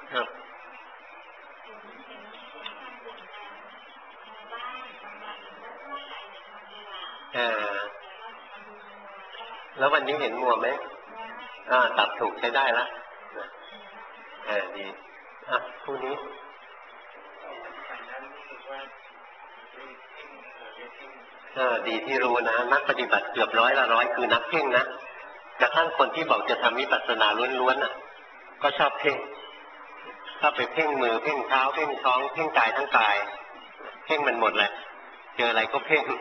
แล้ววันนี้เห็นมัวไหมตัดถูกใช้ได้ละดีคู่นี้ดีที่รู้นะนักปฏิบัติเกือบ100คือนักเพ่งนะกระทั่งคนที่บอกจะทำวิปัสสนาล้วนๆก็ชอบเพ่งชอบไปเพ่งมือเพ่งเท้าเพ่งท้องเพ่งกายทั้งกายเพ่งมันหมดแหละเจออะไรก็เพ่ง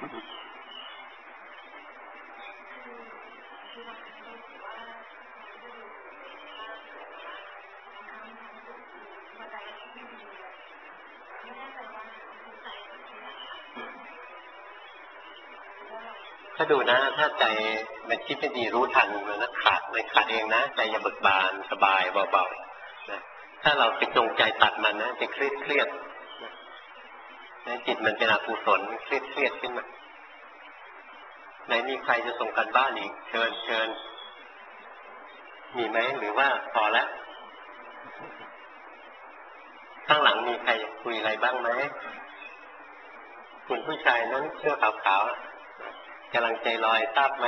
ถ้าดูนะถ้าใจมันคิดไม่ดีรู้ทันมันนะขาดเองนะใจอย่าเบิกบานสบายเบาๆนะถ้าเราไปจงใจตัดมันนะจะเครียดนะจิตมันเป็นอกุศลเครียดขึ้นมาไหนมีใครจะส่งกันบ้านอีกเชิญมีไหมหรือว่าพอแล้วข้างหลังมีใครคุยอะไรบ้างไหมคุณผู้ชายนั้นเสื้อขาวๆกำลังใจลอยทราบไหม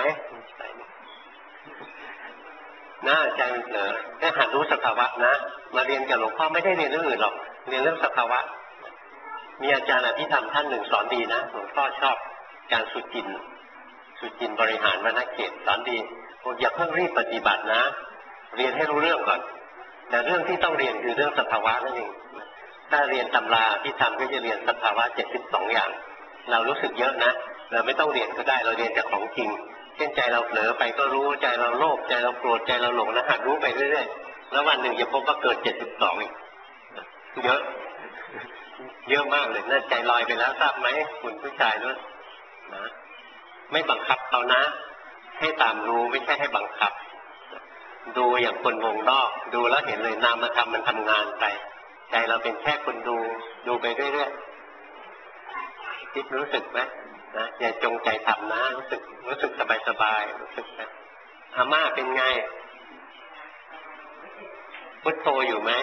น่าใจมันเผลอได้หัดรู้สภาวะนะมาเรียนกับหลวงพ่อไม่ได้เรียนเรื่องอื่นหรอกเรียนเรื่องสภาวะมีอาจารย์อภิธรรมท่านหนึ่งสอนดีนะหลวงพ่อชอบการสุจินบริหารวรรณเขตสอนดีอย่าเพิ่งรีบปฏิบัตินะเรียนให้รู้เรื่องก่อนแต่เรื่องที่ต้องเรียนคือเรื่องสภาวะนั่นเองถ้าเรียนตำราที่ทำก็จะเรียนสภาวะ72อย่างเรารู้สึกเยอะนะเราไม่ต้องเรียนก็ได้เราเรียนจากของจริงเช่นใจเราเผลอไปก็รู้ใจเราโลภใจเราโกรธใจเราหลงนะหัดรู้ไปเรื่อยๆแล้ววันหนึ่งจะพบว่าเกิด72อีกเยอะมากเลยน่าใจลอยไปแล้วทราบไหมคุณผู้ชายด้วยนะไม่บังคับเขานะให้ตามรู้ไม่ใช่ให้บังคับดูอย่างคนวงนอกดูแล้วเห็นเลยนามธรรมมันทำงานไปใจเราเป็นแค่คนดูไปเรื่อยๆคิดรู้สึกไหมนะอย่าจงใจทำนะรู้สึกสบายรู้สึกนะอาม่าเป็นไงพุทโธอยู่ไหม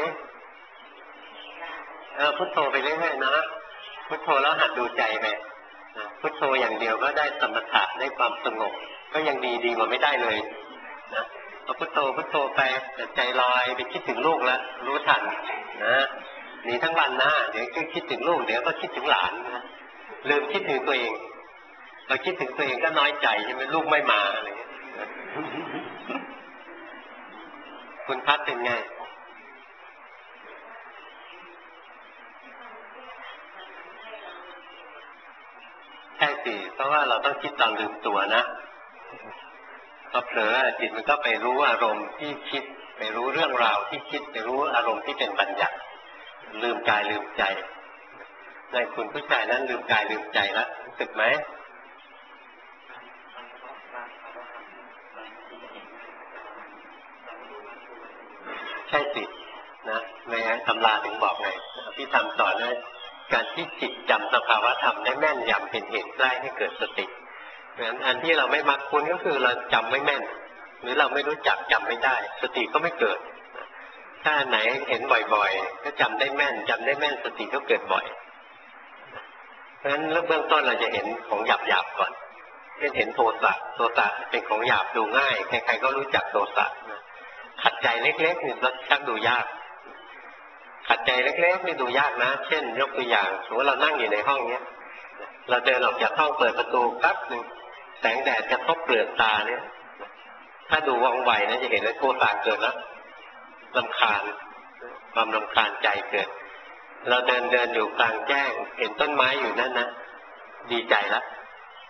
พุทโธไปเรื่อยๆนะพุทโธแล้วหัดดูใจไปพุทโธอย่างเดียวก็ได้สมถะได้ความสงบก็ยังดีกว่าไม่ได้เลยนะพอพุทโธไปแต่ใจลอยไปคิดถึงลูกแล้วรู้ทันนะหนีทั้งวันนะเดี๋ยวก็คิดถึงลูกเดี๋ยวก็คิดถึงหลานนะลืมคิดถึงตัวเองเราคิดถึงตัวเองก็น้อยใจใช่ไหมลูกไม่มาอะไรอย่างเงี้ยคุณพัดเป็นไงใช่สิเพราะว่าเราต้องคิดตอนลืมตัวนะพอเผลอจิตมันก็ไปรู้อารมณ์ที่คิดไปรู้เรื่องราวที่คิดไปรู้อารมณ์ที่เป็นบัญญัติลืมกายลืมใจในคุณผู้ชายนั้นลืมกายลืมใจแล้วรู้สึกไหมใช่สินะในตำราถึงบอกไงที่ทำสอนนะการที่จิตจำสภาวะธรรมได้แม่นยำเป็นเหตุใกล้ให้เกิดสติเพราะฉะนั้นอันที่เราไม่มักคุ้นก็คือเราจำไม่แม่นหรือเราไม่รู้จักจำไม่ได้สติก็ไม่เกิดถ้าไหนเห็นบ่อยๆก็จำได้แม่นสติก็เกิดบ่อยเพราะฉะนั้นเบื้องต้นเราจะเห็นของหยาบๆก่อนเช่นเห็นโทสะเป็นของหยาบดูง่ายใครๆก็รู้จักโทสะขัดใจเล็กๆนี่ชักดูยากขัดใจเล็กๆนี่ดูยากนะเช่นยกตัวอย่างสมมติเรานั่งอยู่ในห้องเนี้ยเราเดินออกจากห้องเปิดประตูแป๊บนึงแสงแดดกระทบเปลือกตาเนี่ยถ้าดูว่องไวนะจะเห็นเลยโทสะเกิดแล้วรำคาญความรำคาญใจเกิดเราเดินอยู่กลางแจ้งเห็นต้นไม้อยู่นั่นนะดีใจแล้วพ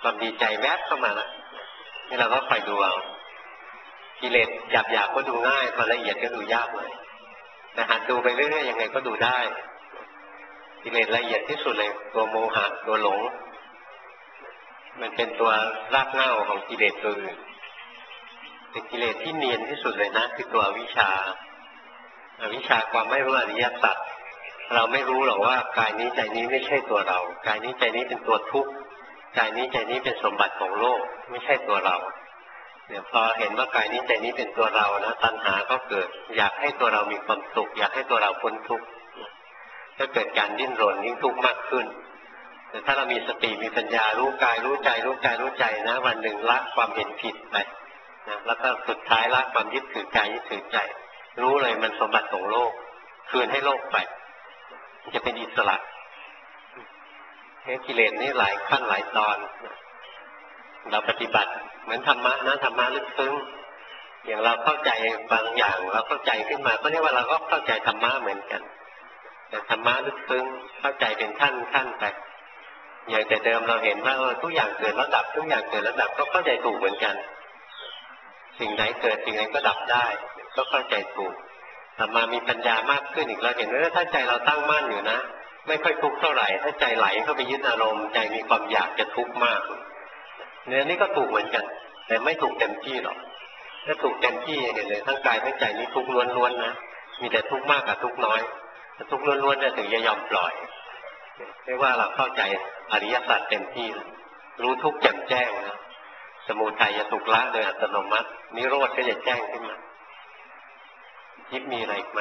ความดีใจแวบเข้ามาแล้วนี่เราก็คอยดูเอากิเลสหยาบๆก็ดูง่ายพอละเอียดก็ดูยากเลยแต่หัดดูไปเรื่อยๆยังไงก็ดูได้กิเลสละเอียดที่สุดเลยตัวโมหะตัวหลงมันเป็นตัวรากเหง้าของกิเลสตัวอื่นเป็นกิเลสที่เนียนที่สุดเลยนะคือตัวอวิชชาความไม่รู้อริยสัจเราไม่รู้หรอกว่ากายนี้ใจนี้ไม่ใช่ตัวเรากายนี้ใจนี้เป็นตัวทุกข์กายนี้ใจนี้เป็นสมบัติของโลกไม่ใช่ตัวเราเนี่ยพอเห็นว่ากายนี้ใจนี้เป็นตัวเรานะตัณหาก็เกิดอยากให้ตัวเรามีความสุขอยากให้ตัวเราพ้นทุกข์ก็เกิดการดิ้นรนยิ่งทุกข์มากขึ้นแต่ถ้าเรามีสติมีปัญญารู้กายรู้ใจรู้กายรู้ใจนะวันหนึ่งละความเห็นผิดไปนะแล้วก็สุดท้ายละความยึดถือกายยึดถือใจรู้เลยมันสมบัติของโลกคืนให้โลกไปมันจะเป็นอิสระกิเลสนี่หลายขั้นหลายตอนเราปฏิบัติเหมือนธรรมะนะธรรมะลึกซึ้งอย่างเราเข้าใจบางอย่างเราเข้าใจขึ้นมาก็เรียกว่าเราก็เข้าใจธรรมะเหมือนกันแต่ธรรมะลึกซึ้งเข้าใจเป็นขั้นไปอย่างแต่เดิมเราเห็นว่าทุกอย่างเกิดแล้วดับทุกอย่างเกิดแล้วดับก็เข้าใจถูกเหมือนกันสิ่งไหนเกิดสิ่งนั้นก็ดับได้ก็เข้าใจถูกแต่มามีปัญญามากขึ้นอีกเราเห็นว่าถ้าใจเราตั้งมั่นอยู่นะไม่ค่อยทุกข์เท่าไหร่ถ้าใจไหลเข้าไปยึดอารมณ์ใจมีความอยากจะทุกข์มากเนี่ยนี่ก็ถูกเหมือนกันแต่ไม่ถูกเต็มที่หรอกถ้าถูกเต็มที่เห็นเลยทั้งกายทั้งใจนี่ทุกข์ล้วนๆนะมีแต่ทุกข์มากกับทุกข์น้อยถ้าทุกข์ล้วนๆเนี่ยถึงจะยอมปล่อยเรียกว่าเราเข้าใจอริยสัจเต็มที่รู้ทุกข์แจ่มแจ้งนะสมุทัยจะถูกละโดยอัตโนมัตินิโรธก็จะแจ้งขึ้นมายิบมีอะไรอีกไหม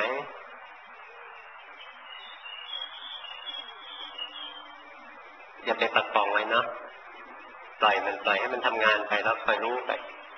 อย่าไปปัดป่องไว้เนาะปล่อยให้มันทำงานไปแล้วคอยรู้ไป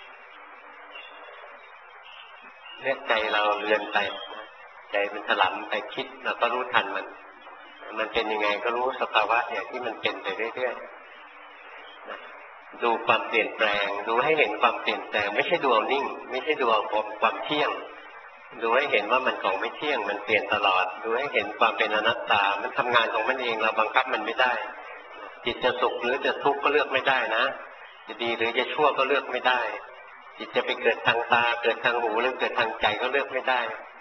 เรียกใจเราเลือนไปใจมันถลำไปคิดเราก็รู้ทันมันเป็นยังไงก็รู้สภาวะอย่างที่มันเป็นไปเรื่อยๆดูความเปลี่ยนแปลงดูให้เห็นความเปลี่ยนแปลงไม่ใช่ดูเอานิ่งไม่ใช่ดูเอาความเที่ยงดูให้เห็นว่ามันของไม่เที่ยงมันเปลี่ยนตลอดดูให้เห็นความเป็นอนัตตามันทำงานของมันเองเราบังคับมันไม่ได้จิตจะสุขหรือจะทุกข์ก็เลือกไม่ได้นะจะดีหรือจะชั่วก็เลือกไม่ได้จิตจะไปเกิดทางตาเกิดทางหูหรือเกิดทางใจก็เลือกไม่ได้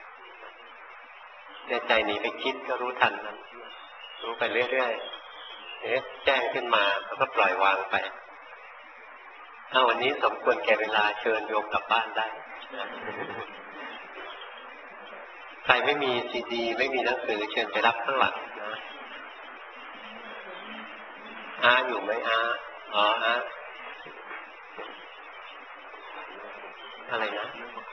แต่ใจหนีไปคิดก็รู้ทันมันรู้ไปเรื่อยๆแจ้งขึ้นมาแล้วก็ปล่อยวางไปถ้าวันนี้สมควรแก่เวลาเชิญโยมกลับบ้านได้ใครไม่มีซีดีไม่มีหนังสือเชิญไปรับข้างหลังนะอยู่ไหมอ๋ออะไรนะ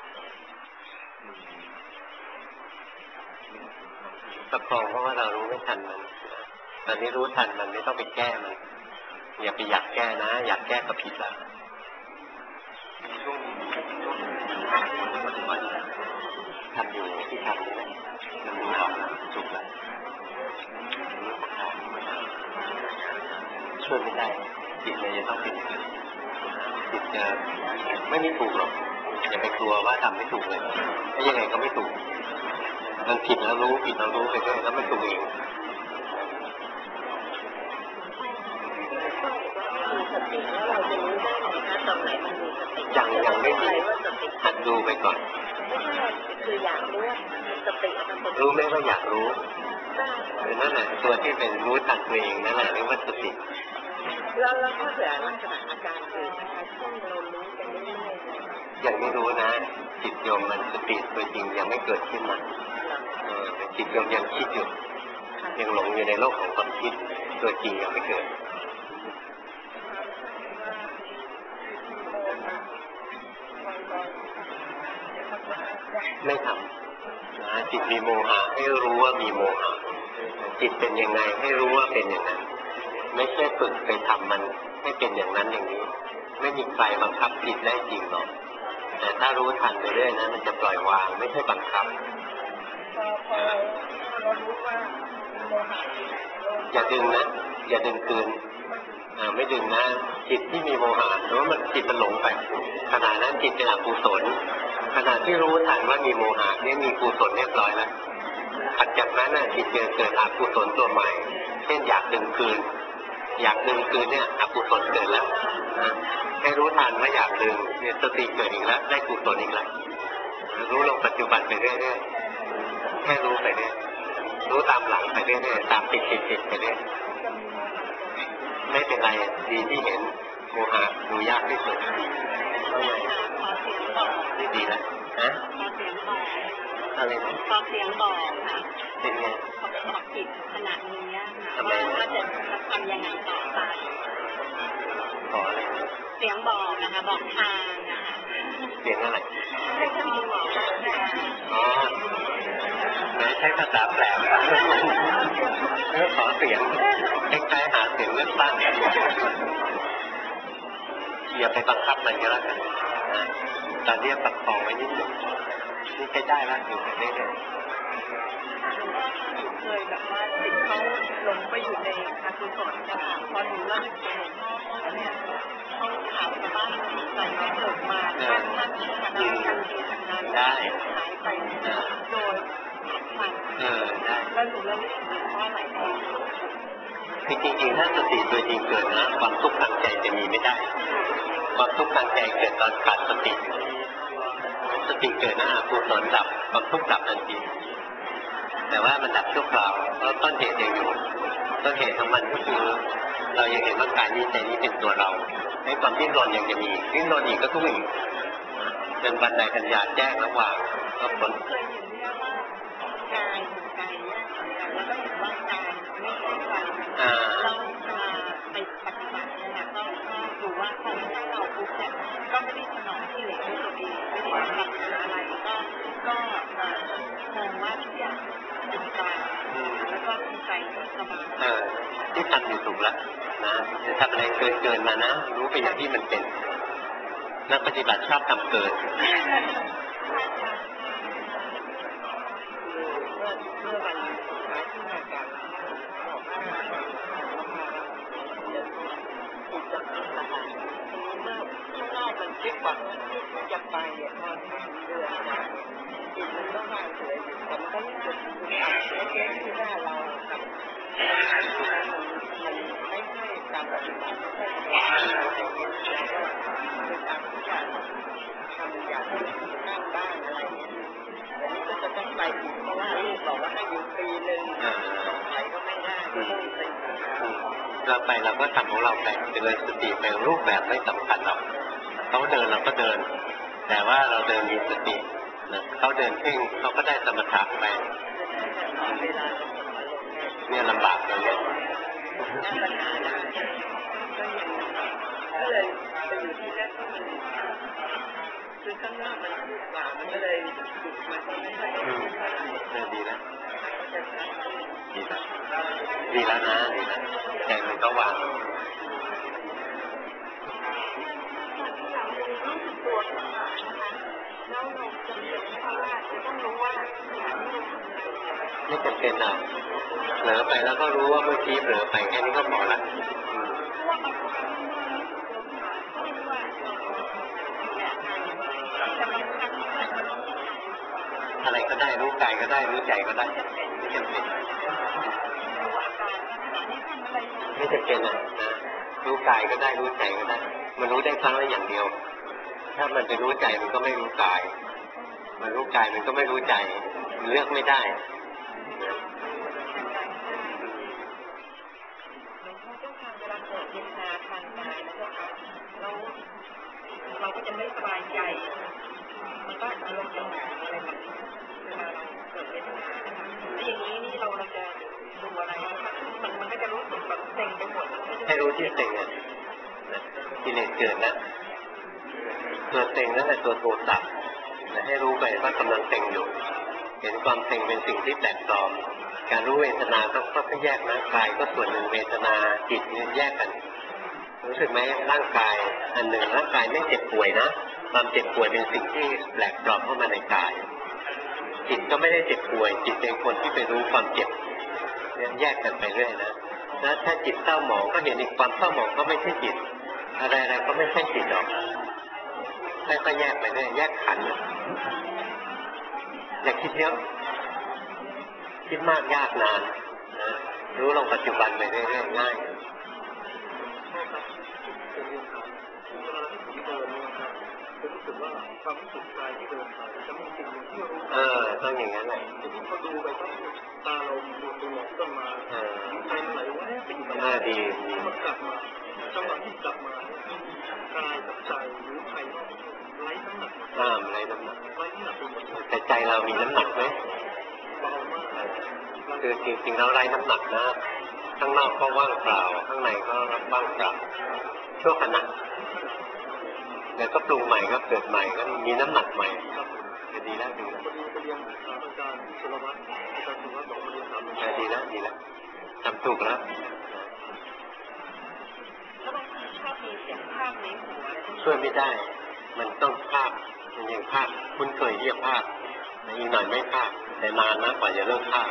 ประคองเพราะว่าเรารู้ไม่ทันมันตอนนี้รู้ทันมันไม่ต้องไปแก้มันอย่าไปอยากแก้นะอยากแก้ก็ผิดละทำอยู่ที่ทำนี่แหละมันรู้ออกถูกแล้วช่วยไม่ได้จิตเลยจะต้องเป็นจิตจะไม่มีถูกหรอกอย่าไปกลัวว่าทำไม่ถูกเลยถ้ายังไงก็ไม่ถูกมันผิดแล้วรู้ผิดแล้วรู้ไปด้วยแล้วมันถูกเองยังไม่มีหัดดูไปก่อนคืออยากรู้สติรู้ไหมว่าอยากรู้นั่นแหละตัวที่เป็นรู้ทันตัวเองนั่นแหละเรียกว่าสติแล้วถ้าเกิดลักษณะอาการคือนะคะช่วงเรารู้ไปเรื่อยๆยังไม่รู้นะจิตโยมมันสติตัวจริงยังไม่เกิดขึ้นมาจิตโยมยังคิดอยู่ยังหลงอยู่ในโลกของความคิดตัวจริงยังไม่เกิดไม่ทำจิตมีโมหะให้รู้ว่ามีโมหะจิตเป็นยังไงให้รู้ว่าเป็นอย่างนั้นไม่ใช่ฝึกไปทำมันให้เป็นอย่างนั้นอย่างนี้ไม่มีใครบังคับจิตได้จริงหรอกแต่ถ้ารู้ทันไปเรื่อยนะมันจะปล่อยวางไม่ใช่บังคับอย่าดึงนะอย่าดึงคืนไม่ดึงนะจิตที่มีโมหะหรือว่ามันจิตมันหลงไปขณะนั้นจิตเป็นอกุศลขณะที่รู้ทันว่ามีโมหะนี่มีกุศลเรียบร้อยแล้วถัดจากนั้นจิตจะเกิดอกุศลตัวใหม่เช่นอยากดึงคืนอยากดึงคืนเนี่ยอกุศลเกิดแล้วให้รู้ทันว่าอยากดึงเนี่ยสติเกิดอีกแล้วได้กุศลอีกแล้วรู้ลงปัจจุบันไปเรื่อยๆแค่รู้ไปเรื่อยรู้ตามหลังไปเรื่อยๆตามติดไปเรื่อยไม่เป็นไรดีที่เห็นโมหะดูยากที่สุดดีแล้วฮะอะไรนะพอเสียงบอกค่ะเป็นไงบอกจิตขณะนี้ว่าจะทำยังไงต่อไปขออะไรเสียงบอกนะคะบอกทางนะคะเสียงอะไรให้ท่านบอกอ๋อไม่ใช่ภาษาแปลกขอเสียงคล้ายๆหาเสียงเลือกตั้งอย่าไปบังคับมันก็แล้วกันตอนนี้ประคองไว้นิดหนึ่งนี่ใช้ได้แล้วอยู่เรื่อยๆเคยแบบว่าจิตเขาหลงไปอยู่ในอกุศลค่ะพอหนูเล่าถึงหลวงพ่อเนี่ยเขาถามชาวบ้านใส่ไม่เกิดมาท่านทันทีทันนั้นได้หายไปโดยผ่านได้แล้วหนูเล่าถึงหลวงพ่อหลายทีจริงๆถ้าสติตัวจริงเกิดนะความทุกข์ทางใจจะมีไม่ได้ความทุกข์ทางใจเกิดตอนขาดสติสติเกิดนะอกุศลดับความทุกข์ดับทันทีแต่ว่ามันดับชั่วคราวเพราะต้นเหตุยังอยู่ต้นเหตุของมันก็คือเรายังเห็นว่ากายนี้ใจนี้เป็นตัวเราให้ความดิ้นรนยังจะมีดิ้นรนอีกก็ทุกข์อีกจนปัจจัยปัญญาแจ้งระหว่างก็ผลเคยเห็นเรียกว่ากายแยกกันแล้วก็เห็นว่ากายไม่ใช่ใจเราไปปฏิบัติเนี่ยก็ดูว่าพอไม่ใช่เราปุ๊บเนี่ยก็ไม่ได้สนองที่เหลือด้วยตัวเองไม่ได้ทำอะไรก็มองว่าทุกอย่างเป็นกลางแล้วก็ใจสบายที่ทำอยู่ถูกแล้วนะจะทำอะไรเกินมานะรู้ไปอย่างที่มันเป็นนักปฏิบัติชอบทำเกินเมื่อวันสุดท้ายที่มาจากบอกว่าจิตจะเป็นสถานเมื่อข้างนอกมันคิดว่าที่จะไปเนี่ยพอเดือดนะจิตมันก็วางเฉยแต่มันก็ไม่เกิดเล็กๆที่หน้าเราครับมันไม่ใช่การปฏิบัติไม่ใช่อะไรอย่างเงี้ยเป็นการที่จะทำอย่างนั่งบ้างอะไรอย่างเงี้ยแต่นี่ก็จะต้องไปอีกเพราะว่าลูกบอกว่าให้อยู่ปีนึงไปก็ไม่ได้เราไปเราก็ทำของเราไปเจริญสติไปรูปแบบไม่สำคัญหรอกเขาเดินเราก็เดินแต่ว่าเราเดินมีสติเขาเดินเพ่งเขาก็ได้สมถะไปเนี่ยลำบากเลยเนี่ยก็เลยไปอยู่ที่แรกก็มันคือข้างนอกมันถูกกว่ามันก็เลยหยุดมาก็ไม่ได้ดีแล้วดีแล้วนะดีแล้วใจมันก็วางไม่จำเป็นอ่ะเผลอไปแล้วก็รู้ว่าเมื่อกี้เผลอไปแค่นี้ก็พอละอะไรก็ได้รู้กายก็ได้รู้ใจก็ได้ไม่จำเป็นไม่จำเป็นนะรู้กายก็ได้รู้ใจก็ได้มันรู้ได้ครั้งละอย่างเดียวถ้ามันไปรู้ใจมันก็ไม่รู้กายมันรู้กายมันก็ไม่รู้ใจมันเลือกไม่ได้เราก็จะไม่สบายใจมันก็อารมณ์จะหนาอะไรแบบนี้เวลาเราเกิดเวทนาแล้วอย่างนี้นี่เราจะดูอะไรมันก็จะรู้สึกแบบเซ็งไปหมดให้รู้ที่เซ็งอ่ะกิเลสเกิดนะตัวเซ็งนั่นแหละตัวโทสะให้รู้ไปว่ากำลังเซ็งอยู่เห็นความเซ็งเป็นสิ่งที่แปลกปลอมการรู้เวทนาก็แยกนะกายก็ส่วนหนึ่งเวทนาจิตเนี่ยแยกกันรู้สึกไหมร่างกายอันหนึ่งร่างกายไม่เจ็บป่วยนะความเจ็บป่วยเป็นสิ่งที่แปลกปลอมเข้ามาในกายจิตก็ไม่ได้เจ็บป่วยจิตเป็นคนที่ไปรู้ความเจ็บเนี่ยแยกกันไปเรื่อยนะแล้วถ้าจิตเศร้าหมองก็เห็นอีกความเศร้าหมองก็ไม่ใช่จิตอะไรก็ไม่ใช่จิตหรอกค่อยๆแยกไปเรื่อยแยกขันธ์อย่าคิดเยอะคิดมากยากนานนะรู้ลงปัจจุบันไปเรื่อยๆง่ายว่าความรู้สึกกายที่เดินผ่านจะมีสิ่งที่รู้ต้องอย่างนั้นแหละทีนี้พอดูไปก็ตาเราดูไปมองต้นไม้ใจมันไหลว่าไปอยู่กับดีมันกลับมาจังหวะที่กลับมากายกับใจหรือภายนอกไร้น้ำหนักไร้น้ำหนักไปหมดแต่ใจเรามีน้ำหนักไหมเบามากคือจริงๆเราไร้น้ำหนักนะข้างนอกก็ว่างเปล่าข้างในก็ว่างเปล่าชั่วขณะเดี๋ยวก็ปรุงใหม่ก็เกิดใหม่ก็มีน้ำหนักใหม่จะดีแล้วดีแล้วอาจารย์สุรวัตรบอกมาเรียนถามดีแล้วดีแล้วทำถูกแล้วช่วยไม่ได้มันต้องภาพมันยังภาพคุ้นเคยเรียกภาพอีกหน่อยไม่ภาพแต่นานนะกว่าจะเลิกภาพ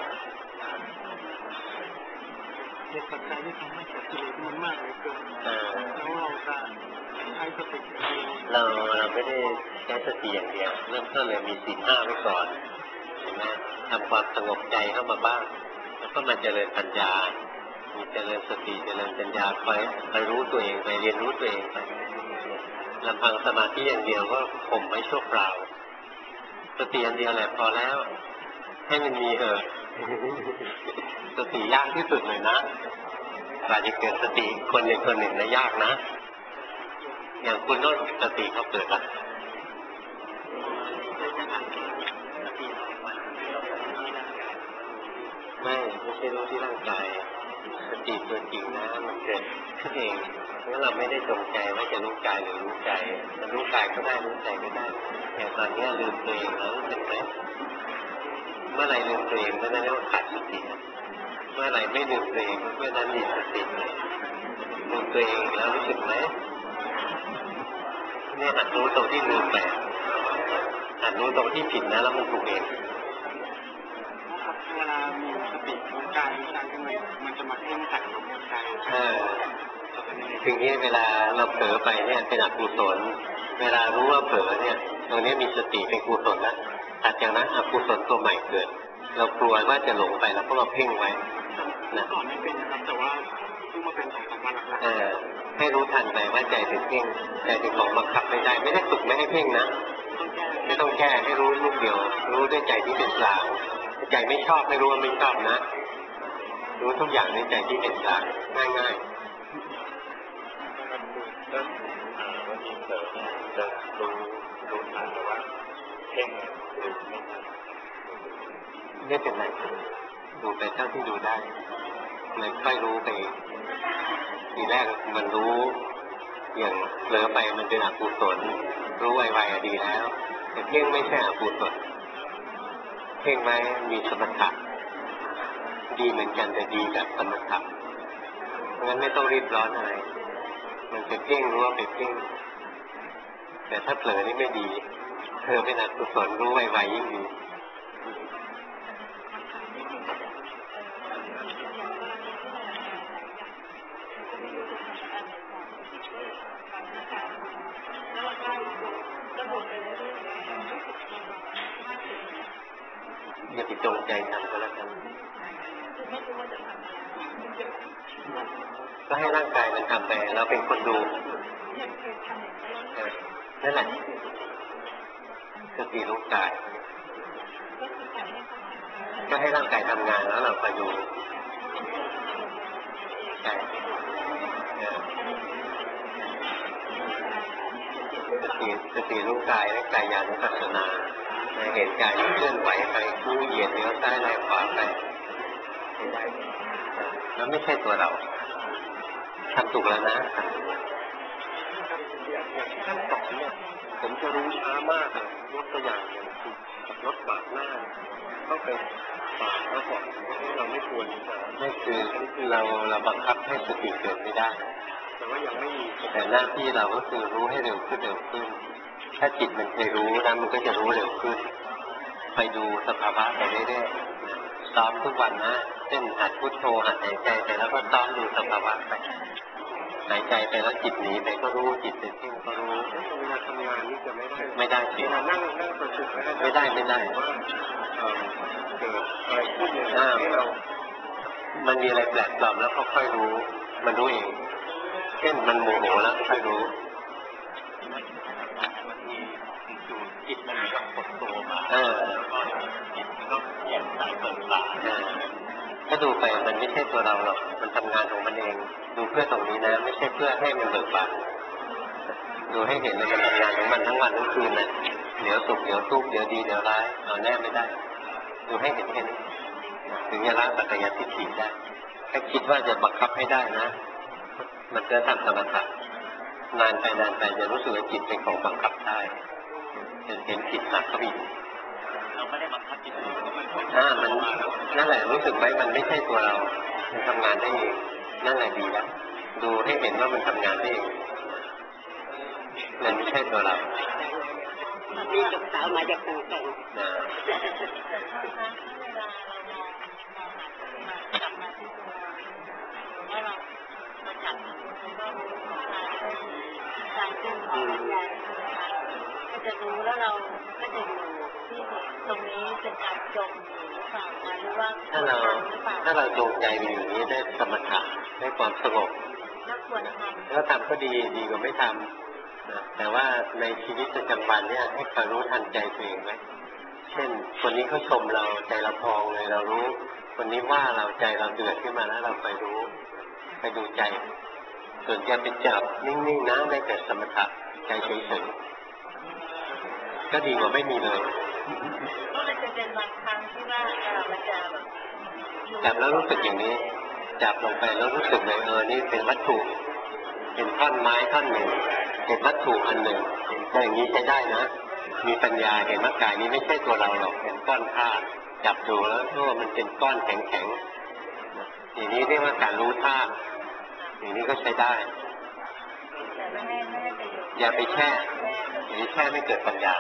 เหตุปัจจัยที่ทำให้เกิดกิเลสมันมากเลยเกินแล้วเราจะใช้สติเราไม่ได้ใช้สติอย่างเดียวเริ่มต้นเลยมีศีล5ไว้ก่อนเห็นไหมทำความสงบใจเข้ามาบ้างแล้วก็มาเจริญปัญญามีเจริญสติเจริญปัญญาไปรู้ตัวเองไปเรียนรู้ตัวเองไปลำพังสมาธิอย่างเดียวก็ข่มไว้ชั่วคราวสติอันเดียวแหละพอแล้วให้มันมีสติยากที่สุดเลยนะกว่าจะเกิดสติคนอย่างคนหนึ่งนะยากนะอย่างคุณโน้ตสติเขาเกิดละไม่ใช่รู้ที่ร่างกายสติตัวจริงนะมันเกิดขึ้นเองเพราะเราไม่ได้จงใจว่าจะรู้กายหรือรู้ใจมันรู้กายก็ได้รู้ใจก็ได้อย่างตอนนี้ลืมตัวเองแล้วรู้สึกไหมเมื่อไรลืมตัวเองเมื่อนั้นเรียกว่าขาดสติเมื่อไรไม่ลืมตัวเองเมื่อนั้นมีสติลืมตัวเองแล้วรู้สึกไหมเนี่ยหัดรู้ตรงที่ลืมไปหัดรู้ตรงที่ผิดนะแล้วมันถูกเองเวลามีสติรู้กายรู้ใจขึ้นมามันจะมาเพ่งใส่ลมกายถึงนี้เวลาเราเผลอไปเนี่ยเป็นอกุศลเวลารู้ว่าเผลอเนี่ยตรงนี้มีสติเป็นกุศลแล้วถัดจากนั้นอกุศลตัวใหม่เกิดเรากลัวว่าจะหลงไปแล้วก็เราเพ่งไว้นะก่อนไม่เป็นนะครับแต่ว่าเพิ่งมาเป็น2-3 วันหลังให้รู้ทันไปว่าใจเป็นเพ่งใจเป็นของบังคับไม่ได้ไม่ได้ฝึกไม่ให้เพ่งนะไม่ต้องแก้ให้รู้ลูกเดียวรู้ด้วยใจที่เป็นกลางใจไม่ชอบไม่รู้ว่าไม่ชอบนะรู้ทุกอย่างในใจที่เป็นกลางง่ายๆแล้ววันนี้เจอจะรู้ทันแต่ว่าเพ่งไม่เป็นไรดูไปเท่าที่ดูได้มันค่อยรู้ไปทีแรกมันรู้อย่างเผลอไปมันเป็นอกุศลรู้ไวๆดีแล้วแต่เพ่งไม่ใช่อกุศลเพ่งไว้มีสมถะดีเหมือนกันแต่ดีแบบสมถะงั้นไม่ต้องรีบร้อนอะไรมันเป็นเพ่งรู้ว่าเป็นเพ่งแต่ถ้าเผลอนี่ไม่ดีเผลอเป็นอกุศลรู้ไวๆยิ่งดีอย่าไปจงใจทำก็แล้วกันก็ให้ร่างกายมันทำไปเราเป็นคนดูนั่นแหละสติรู้กายก็ให้ร่างกายทำงานแล้วเราคอยดูสติรู้กายและกายญาณุปัสสนาเห็นกายเคลื่อนไหวไปคู่เหยียดเลี้ยวซ้ายแลขวาไปได้แล้วไม่ใช่ตัวเราทำถูกแล้วนะขั้นตอนเนี่ยผมจะรู้ช้ามากยกตัวอย่างอย่างรถปาดหน้าเข้าไปปาดแล้วบอกเราไม่ควรไม่คือเราบังคับให้สติเกิดไม่ได้แต่ว่ายังไม่มีแต่หน้าที่เราก็คือรู้ให้เร็วขึ้นถ้าจิตมันเคยรู้นะมันก็จะรู้เร็วขึ้นไปดูสภาวะไปเรื่อยๆซ้อมทุกวันนะเช่นหัดพุทโธหัดหายใจไปแล้วก็ซ้อมดูสภาวะไปหายใจไปแล้วจิตหนีไปก็รู้จิตเป็นเพ่งก็รู้เวลาทำงานนี่จะไม่ได้เวลานั่งประชุมไม่ได้ว่าเกิดอะไรขึ้นเนี่ยให้เรามันมีอะไรแปลกปลอมแล้วค่อยๆรู้มันรู้เองเช่นมันโมโหแล้วค่อยรู้จิตมันเหมือนกับกดตัวมาแล้วก็จิตมันก็แจ่มใสเบิกบานถ้าดูไปมันไม่ใช่ตัวเราหรอกมันทำงานของมันเองดูเพื่อตรงนี้นะไม่ใช่เพื่อให้มันเบิกบานดูให้เห็นมันทำงานของมันทั้งวันทั้งคืนน่ะเดี๋ยวสุขเดี๋ยวทุกข์เดี๋ยวดีเดี๋ยวร้ายเอาแน่ไม่ได้ดูให้เห็นแค่นี้ถึงจะละสักยะทิฏฐิได้ถ้าคิดว่าจะบังคับให้ได้นะมันจะทำสมถะนานไปจะรู้สึกว่าจิตเป็นของบังคับได้จะเห็นผิดหนักเข้าไปอีกเราไม่ได้บังคับจิตมันนั่นแหละรู้สึกไหมมันไม่ใช่ตัวเรามันทำงานได้เองนั่นแหละดีแล้วดูให้เห็นว่ามันทำงานได้เองมันไม่ใช่ตัวเรามีลูกสาวมาจากต่างจังหวัดกลับมาที่ตัวว่าเราจับมันก็รู้การขึ้นของวิญญาณก็จะรู้แล้วเราก็จะอยู่ที่ตรงนี้เป็นการจมหรือเปล่าหรือว่าถ้าเราจงใจอยู่นี้ได้สมถะได้ความสงบแล้วควรทำแล้วทำก็ดีกว่าไม่ทำแต่ว่าในชีวิตประจำวันเนี่ยให้คอยรู้ทันใจตัวเองไหมเช่นคนนี้เขาชมเราใจเราพองเลยเรารู้คนนี้ว่าเราใจเราเดือดขึ้นมาแล้วเราไปรู้ไปดูใจส่วนจะไปจับนิ่งๆนะได้แต่สมถะใจเฉยๆก็ดีกว่าไม่มีเลยก็มันจะเป็นบางครั้งที่ว่ามันจะจับแล้วรู้สึกอย่างนี้จับลงไปแล้วรู้สึกเลยนี่เป็นวัตถุเป็นท่อนไม้ท่อนหนึ่งเป็นวัตถุอันหนึ่งถ้าอย่างนี้ใช้ได้นะมีปัญญาเห็นว่ากายนี้ไม่ใช่ตัวเราหรอกเป็นก้อนธาตุจับดูแล้วมันเป็นก้อนแข็งๆอย่างนี้เรียกว่าการรู้ธาตุอย่างนี้ก็ใช้ได้อย่าไปแช่อย่างนี้แช่ไม่เกิดปัญญา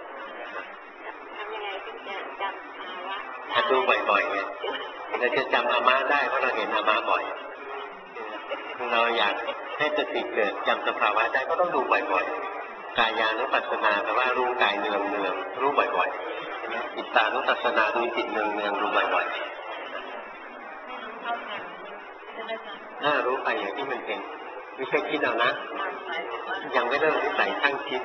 ถ้าดูบ่อยๆไงเราจะจำอาม่าได้เพราะเราเห็นอาม่าบ่อยเราอยากให้สติเกิดจำสภาวะได้ก็ต้องดูบ่อยๆกายานุปัสสนาแปลว่ารู้กายเนืองรู้บ่อยๆจิตตานุปัสสนาดูจิตเนืองรู้บ่อยๆรู้ไปอย่างที่มันเป็นไม่ใช่คิดเอานะยังไม่เริ่มนิสัยทั้งคิด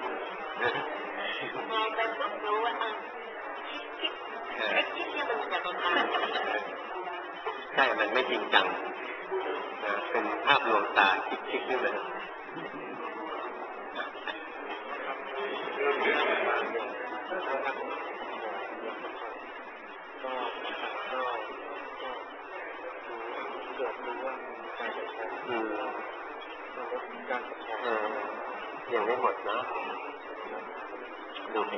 ใช่มันไม่จริงจังเป็นภาพลวงตาคิดขึ้นมายังไม่หมดนะดูไป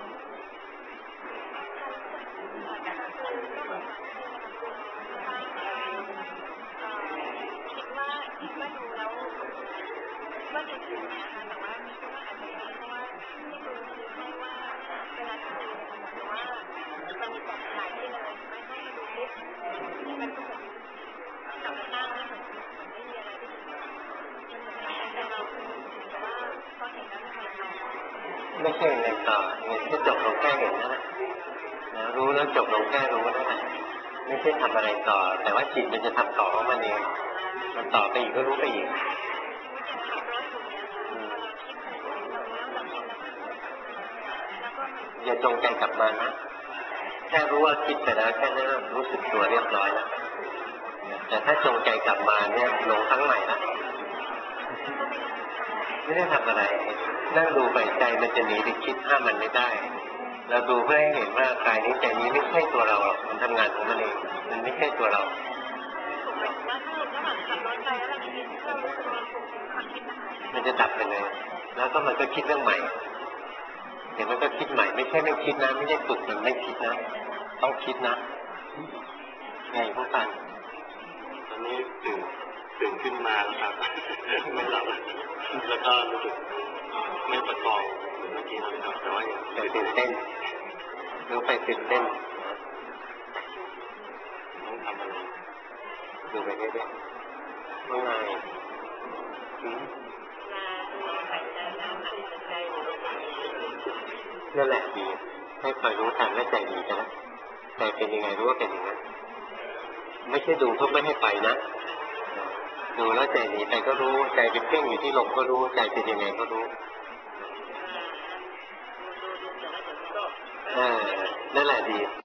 ว่าจะถึงนะคะแต่ว่ามีก็อาจจะเพราะว่าที่ดูคือให้ว่าเวลาที่ดูเหมือนว่ามันมีความหลายที่เลยไม่ให้ดูลิฟต์มันก็เหมือนกลับมาหน้าแล้วเหมือนไม่มีอะไรที่ดีแต่เราแต่ว่าพอเห็นแล้วไม่ใช่ในต่อแค่จบลงแค่เห็นนั่นแหละรู้แล้วจบลงแค่รู้นั่นแหละไม่ใช่ทำอะไรต่อแต่ว่าจิตมันจะทำต่อของมันเองมันต่อไปอีกก็รู้ไปอีกอย่าจงใจกลับมานะแค่รู้ว่าคิดไปแล้วแค่นั้นรู้สึกตัวเรียบร้อยแล้วแต่ถ้าจงใจกลับมาเนี่ยลงทั้งใหม่นะไม่ได้ทำอะไรนั่งดูไปใจมันจะหนีไปคิดห้ามมันไม่ได้เราดูเพื่อให้เห็นว่ากายนี้ใจนี้ไม่ใช่ตัวเราหรอกมันทำงานของมันเองมันไม่ใช่ตัวเรามันจะดับไปเลยแล้วก็มันก็คิดเรื่องใหม่เดี๋ยวมันก็คิดใหม่ไม่ใช่ไม่คิดนะไม่ใช่ฝึกมันไม่คิดนะต้องคิดนะไงพวกกันตอนนี้ตื่นขึ้นมาแล้วครับไม่หลับแล้วก็รู้สึกไม่ประคองเมื่อกี้นะครับแต่ว่ายังตื่นเต้นรู้ไปตื่นเต้นต้องทำอะไรดูไปเรื่อยๆว่าไงนั่นแหละดีให้คอยรู้ทันและใจดีกันนะใจเป็นยังไงรู้ว่าเป็นอย่างนั้นไม่ใช่ดูเพื่อไม่ให้ไปนะดูแล้วใจหนีไปก็รู้ใจเป็นเพ่งอยู่ที่ลมก็รู้ใจเป็นยังไงก็รู้นั่นแหละดี